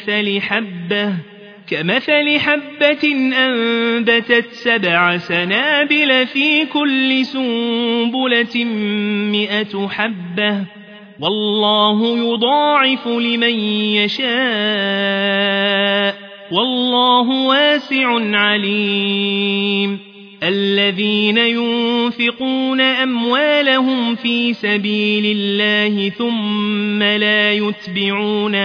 كمثل حبة أنبتت 7 سنابل في كل سنبلة 100 حبة والله يضاعف لمن يشاء والله واسع عليم الذين ينفقون أموالهم في سبيل الله ثم لا يتبعون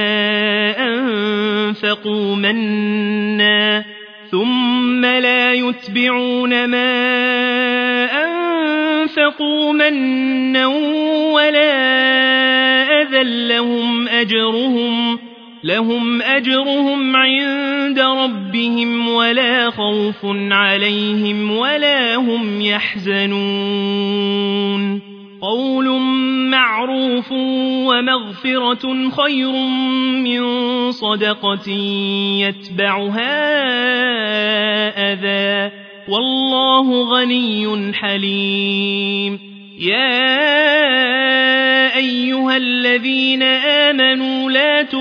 ما أنفقوا منا ولا أذى لهم أجرهم عند ربهم ولا خوف عليهم ولا هم يحزنون قول معروف ومغفرة خير من صدقة يتبعها أذى والله غني حليم يا أيها الذين آمنوا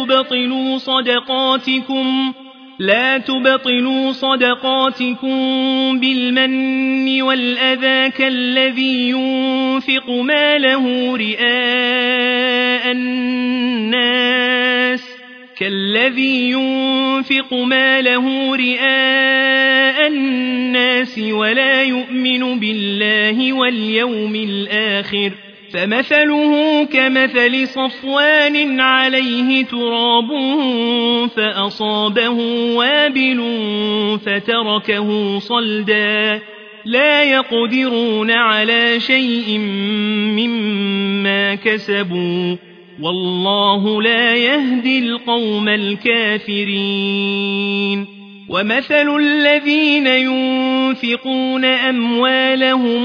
لا تبطلوا صدقاتكم بالمن والأذى كالذي ينفق ماله رئاء الناس ولا يؤمن بالله واليوم الآخر فمثله كمثل صفوان عليه تراب فأصابه وابل فتركه صلدا لا يقدرون على شيء مما كسبوا والله لا يهدي القوم الكافرين ومثل الذين ينفقون أموالهم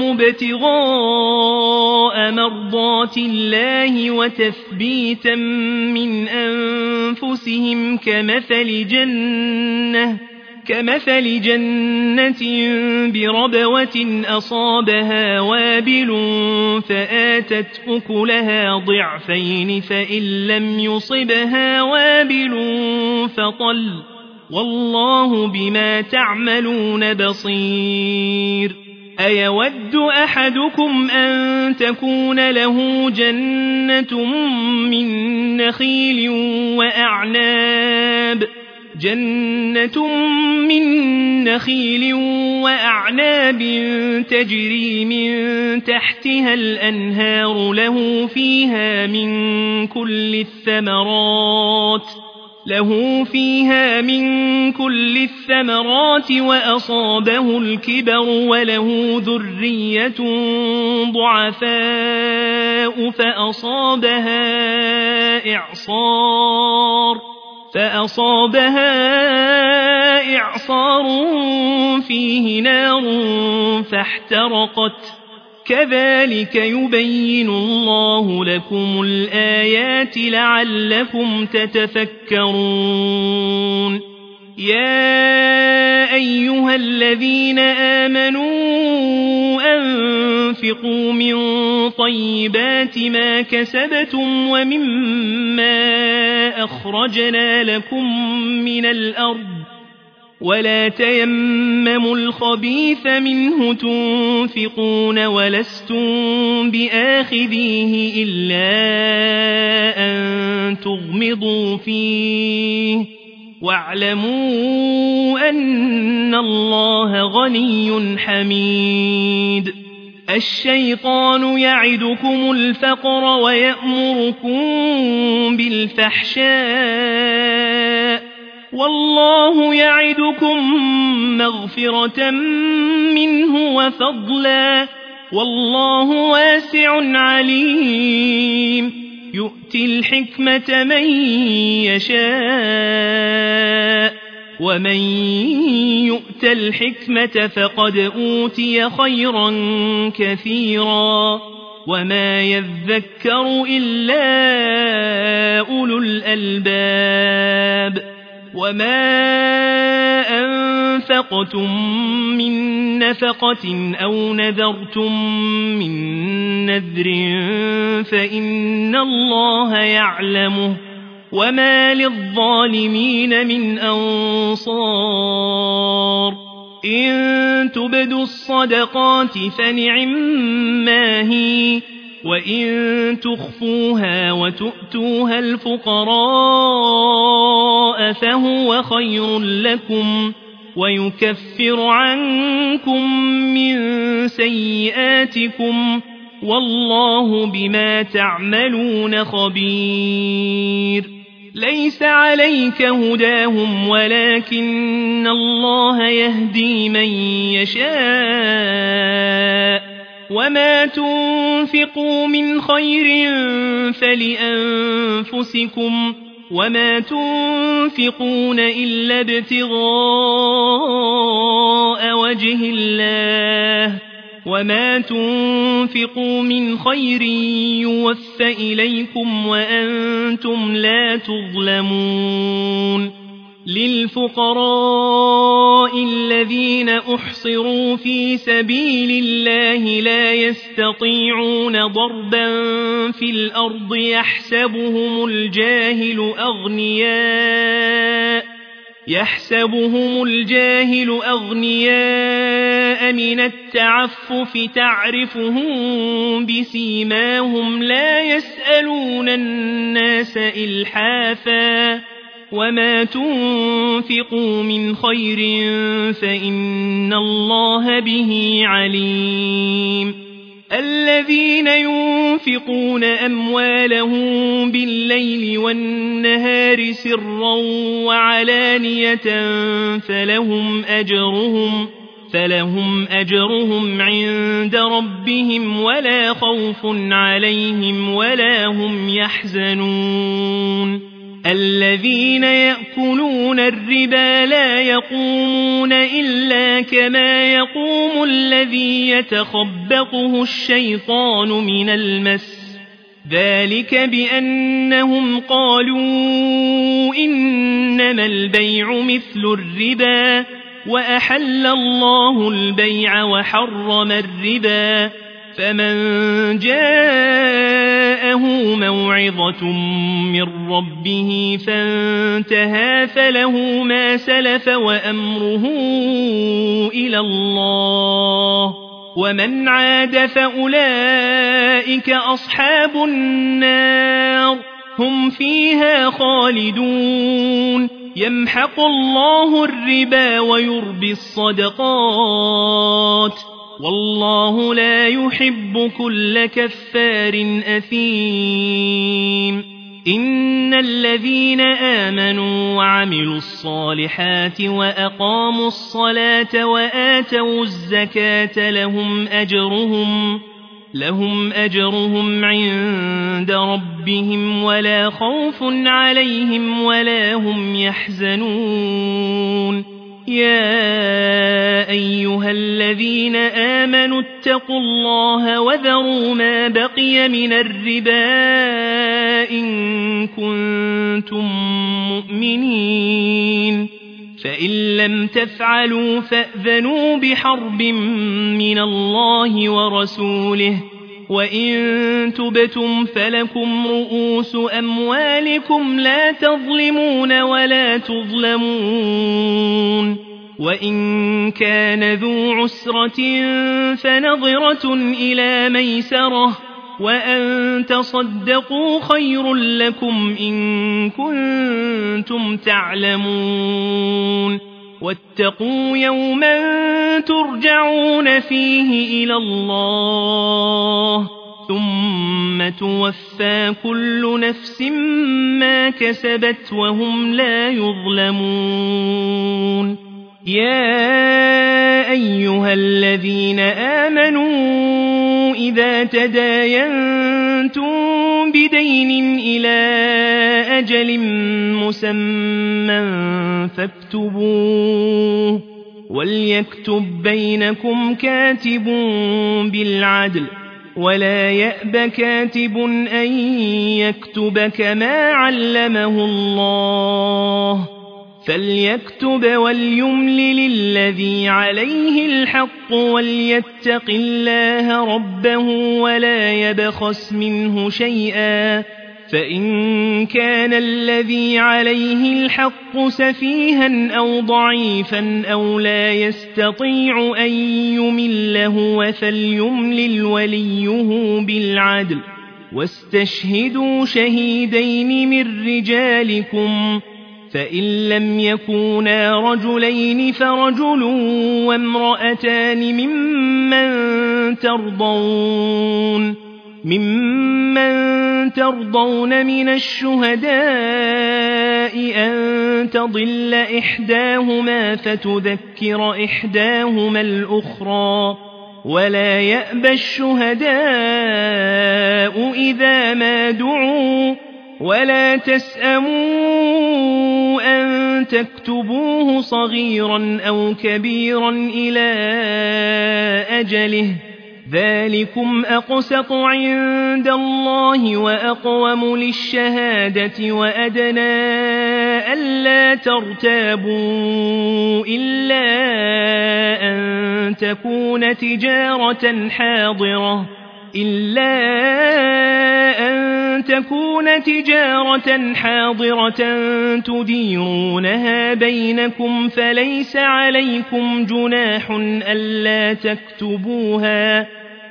ابتغاء مرضات الله وتثبيتا من أنفسهم كمثل جنة بربوة أصابها وابل فآتت أكلها ضعفين فإن لم يصبها وابل فطل والله بما تعملون بصير أيود أحدكم أن تكون له جنة من نخيل وأعناب تجري من تحتها الأنهار له فيها من كل الثمرات وأصابه الكبر وله ذرية ضعفاء فأصابها إعصار فيه نار فاحترقت كذلك يبين الله لكم الآيات لعلكم تتفكرون يا أيها الذين آمنوا أنفقوا من طيبات ما كسبتم ومما أخرجنا لكم من الأرض ولا تيمموا الخبيث منه تنفقون ولستم بآخذيه إلا أن تغمضوا فيه واعلموا أن الله غني حميد الشيطان يعدكم الفقر ويأمركم بالفحشاء والله يعدكم مغفرة منه وفضلا والله واسع عليم يؤتي الحكمة من يشاء ومن يؤت الحكمة فقد أوتي خيرا كثيرا وما يذكر إلا أولو الألباب وما أنفقتم من نفقة أو نذرتم من نذر فإن الله يعلمه وما للظالمين من أنصار إن تبدوا الصدقات فنعما هي وإن تخفوها وتؤتوها الفقراء فهو خير لكم ويكفر عنكم من سيئاتكم والله بما تعملون خبير ليس عليك هداهم ولكن الله يهدي من يشاء وما تنفقوا من خير فلأنفسكم وما تنفقون إلا ابتغاء وجه الله وما تنفقوا من خير يوفى إليكم وأنتم لا تظلمون للفقراء الذين أحصروا في سبيل الله لا يستطيعون ضربا في الأرض يحسبهم الجاهل أغنياء من التعفف تعرفهم بسيماهم لا يسألون الناس إلحافا وما تنفقوا من خير فإن الله به عليم الذين ينفقون أموالهم بالليل والنهار سرا وعلانية فلهم أجرهم عند ربهم ولا خوف عليهم ولا هم يحزنون الذين يأكلون الربا لا يقومون إلا كما يقوم الذي يتخبطه الشيطان من المس ذلك بأنهم قالوا إنما البيع مثل الربا وأحل الله البيع وحرم الربا فمن جاءه موعظة من ربه فانتهى فله ما سلف وأمره إلى الله ومن عاد فأولئك أصحاب النار هم فيها خالدون يمحق الله الربا ويربي الصدقات والله لا يحب كل كفار أثيم إن الذين آمنوا وعملوا الصالحات وأقاموا الصلاة وآتوا الزكاة لهم أجرهم عند ربهم ولا خوف عليهم ولا هم يحزنون يا أيها الذين آمنوا اتقوا الله وذروا ما بقي من الربا إن كنتم مؤمنين فإن لم تفعلوا فأذنوا بحرب من الله ورسوله وإن تبتم فلكم رؤوس أموالكم لا تظلمون ولا تظلمون وإن كان ذو عسرة فنظرة إلى ميسرة وأن تصدقوا خير لكم إن كنتم تعلمون واتقوا يوما ترجعون فيه إلى الله ثم توفى كل نفس ما كسبت وهم لا يظلمون يا أيها الذين آمنوا إذا تداينتم بدين إلى أجل مسمى فاكتبوه وليكتب بينكم كاتب بالعدل ولا يأب كاتب أن يكتب كما علمه الله فليكتب وليملل الذي عليه الحق وليتق الله ربه ولا يبخس منه شيئا فإن كان الذي عليه الحق سفيها أو ضعيفا أو لا يستطيع أن يمله فليملل وليه بالعدل واستشهدوا شهيدين من رجالكم فإن لم يكونا رجلين فرجل وامرأتان ممن ترضون من الشهداء أن تضل إحداهما فتذكر إحداهما الأخرى ولا يأبى الشهداء إذا ما دعوا ولا تسأموا أن تكتبوه صغيرا أو كبيرا إلى أجله ذلكم أقسط عند الله وأقوم للشهادة وأدنى ألا ترتابوا إلا أن تكون تجارة حاضرة تديرونها بينكم فليس عليكم جناح ألا تكتبوها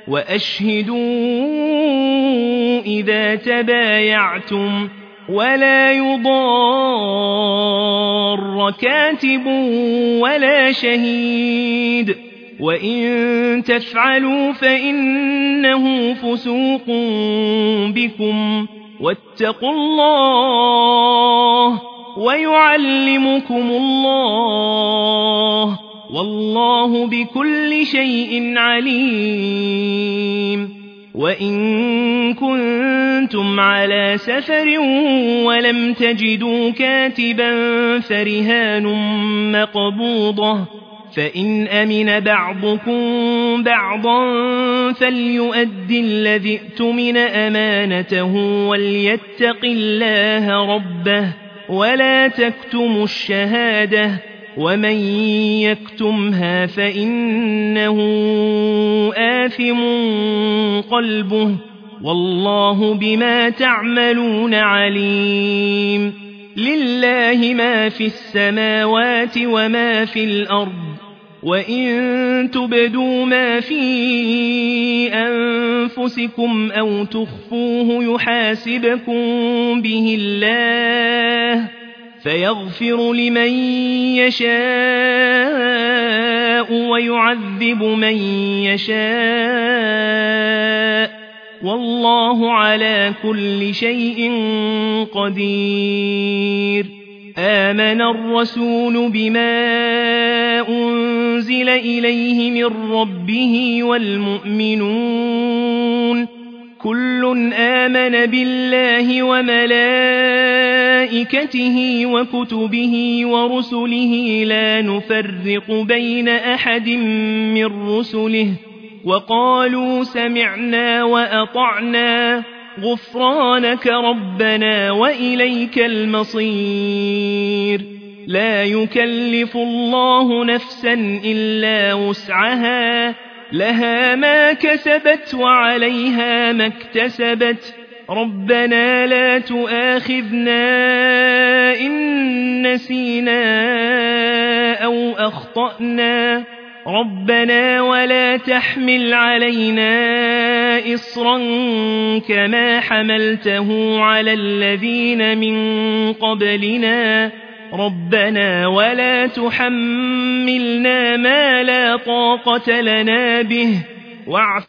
وأشهدوا إذا تبايعتم ولا يضار كاتب ولا شهيد وإن تفعلوا فإنه فسوق بكم واتقوا الله ويعلمكم الله والله بكل شيء عليم وإن كنتم على سفر ولم تجدوا كاتبا فرهان مقبوضة فإن أمن بعضكم بعضا فليؤدي الذي ائتمن أمانته وليتق الله ربه ولا تكتموا الشهادة ومن يكتمها فإنه آثم قلبه والله بما تعملون عليم لله ما في السماوات وما في الأرض وإن تبدوا ما في أنفسكم أو تخفوه يحاسبكم به الله فيغفر لمن يشاء ويعذب من يشاء والله على كل شيء قدير. آمن الرسول بما أنزل إليه من ربه والمؤمنون كل آمن بالله وملائكته وكتبه ورسله لا نفرق بين أحد من رسله وقالوا سمعنا وأطعنا غفرانك ربنا وإليك المصير. لا يكلف الله نفسا إلا وسعها لها ما كسبت وعليها ما اكتسبت ربنا لا تؤاخذنا إن نسينا أو أخطأنا ربنا ولا تحمل علينا إصرا كما حملته على الذين من قبلنا ربنا ولا تحملنا ما لا طاقة لنا به واعف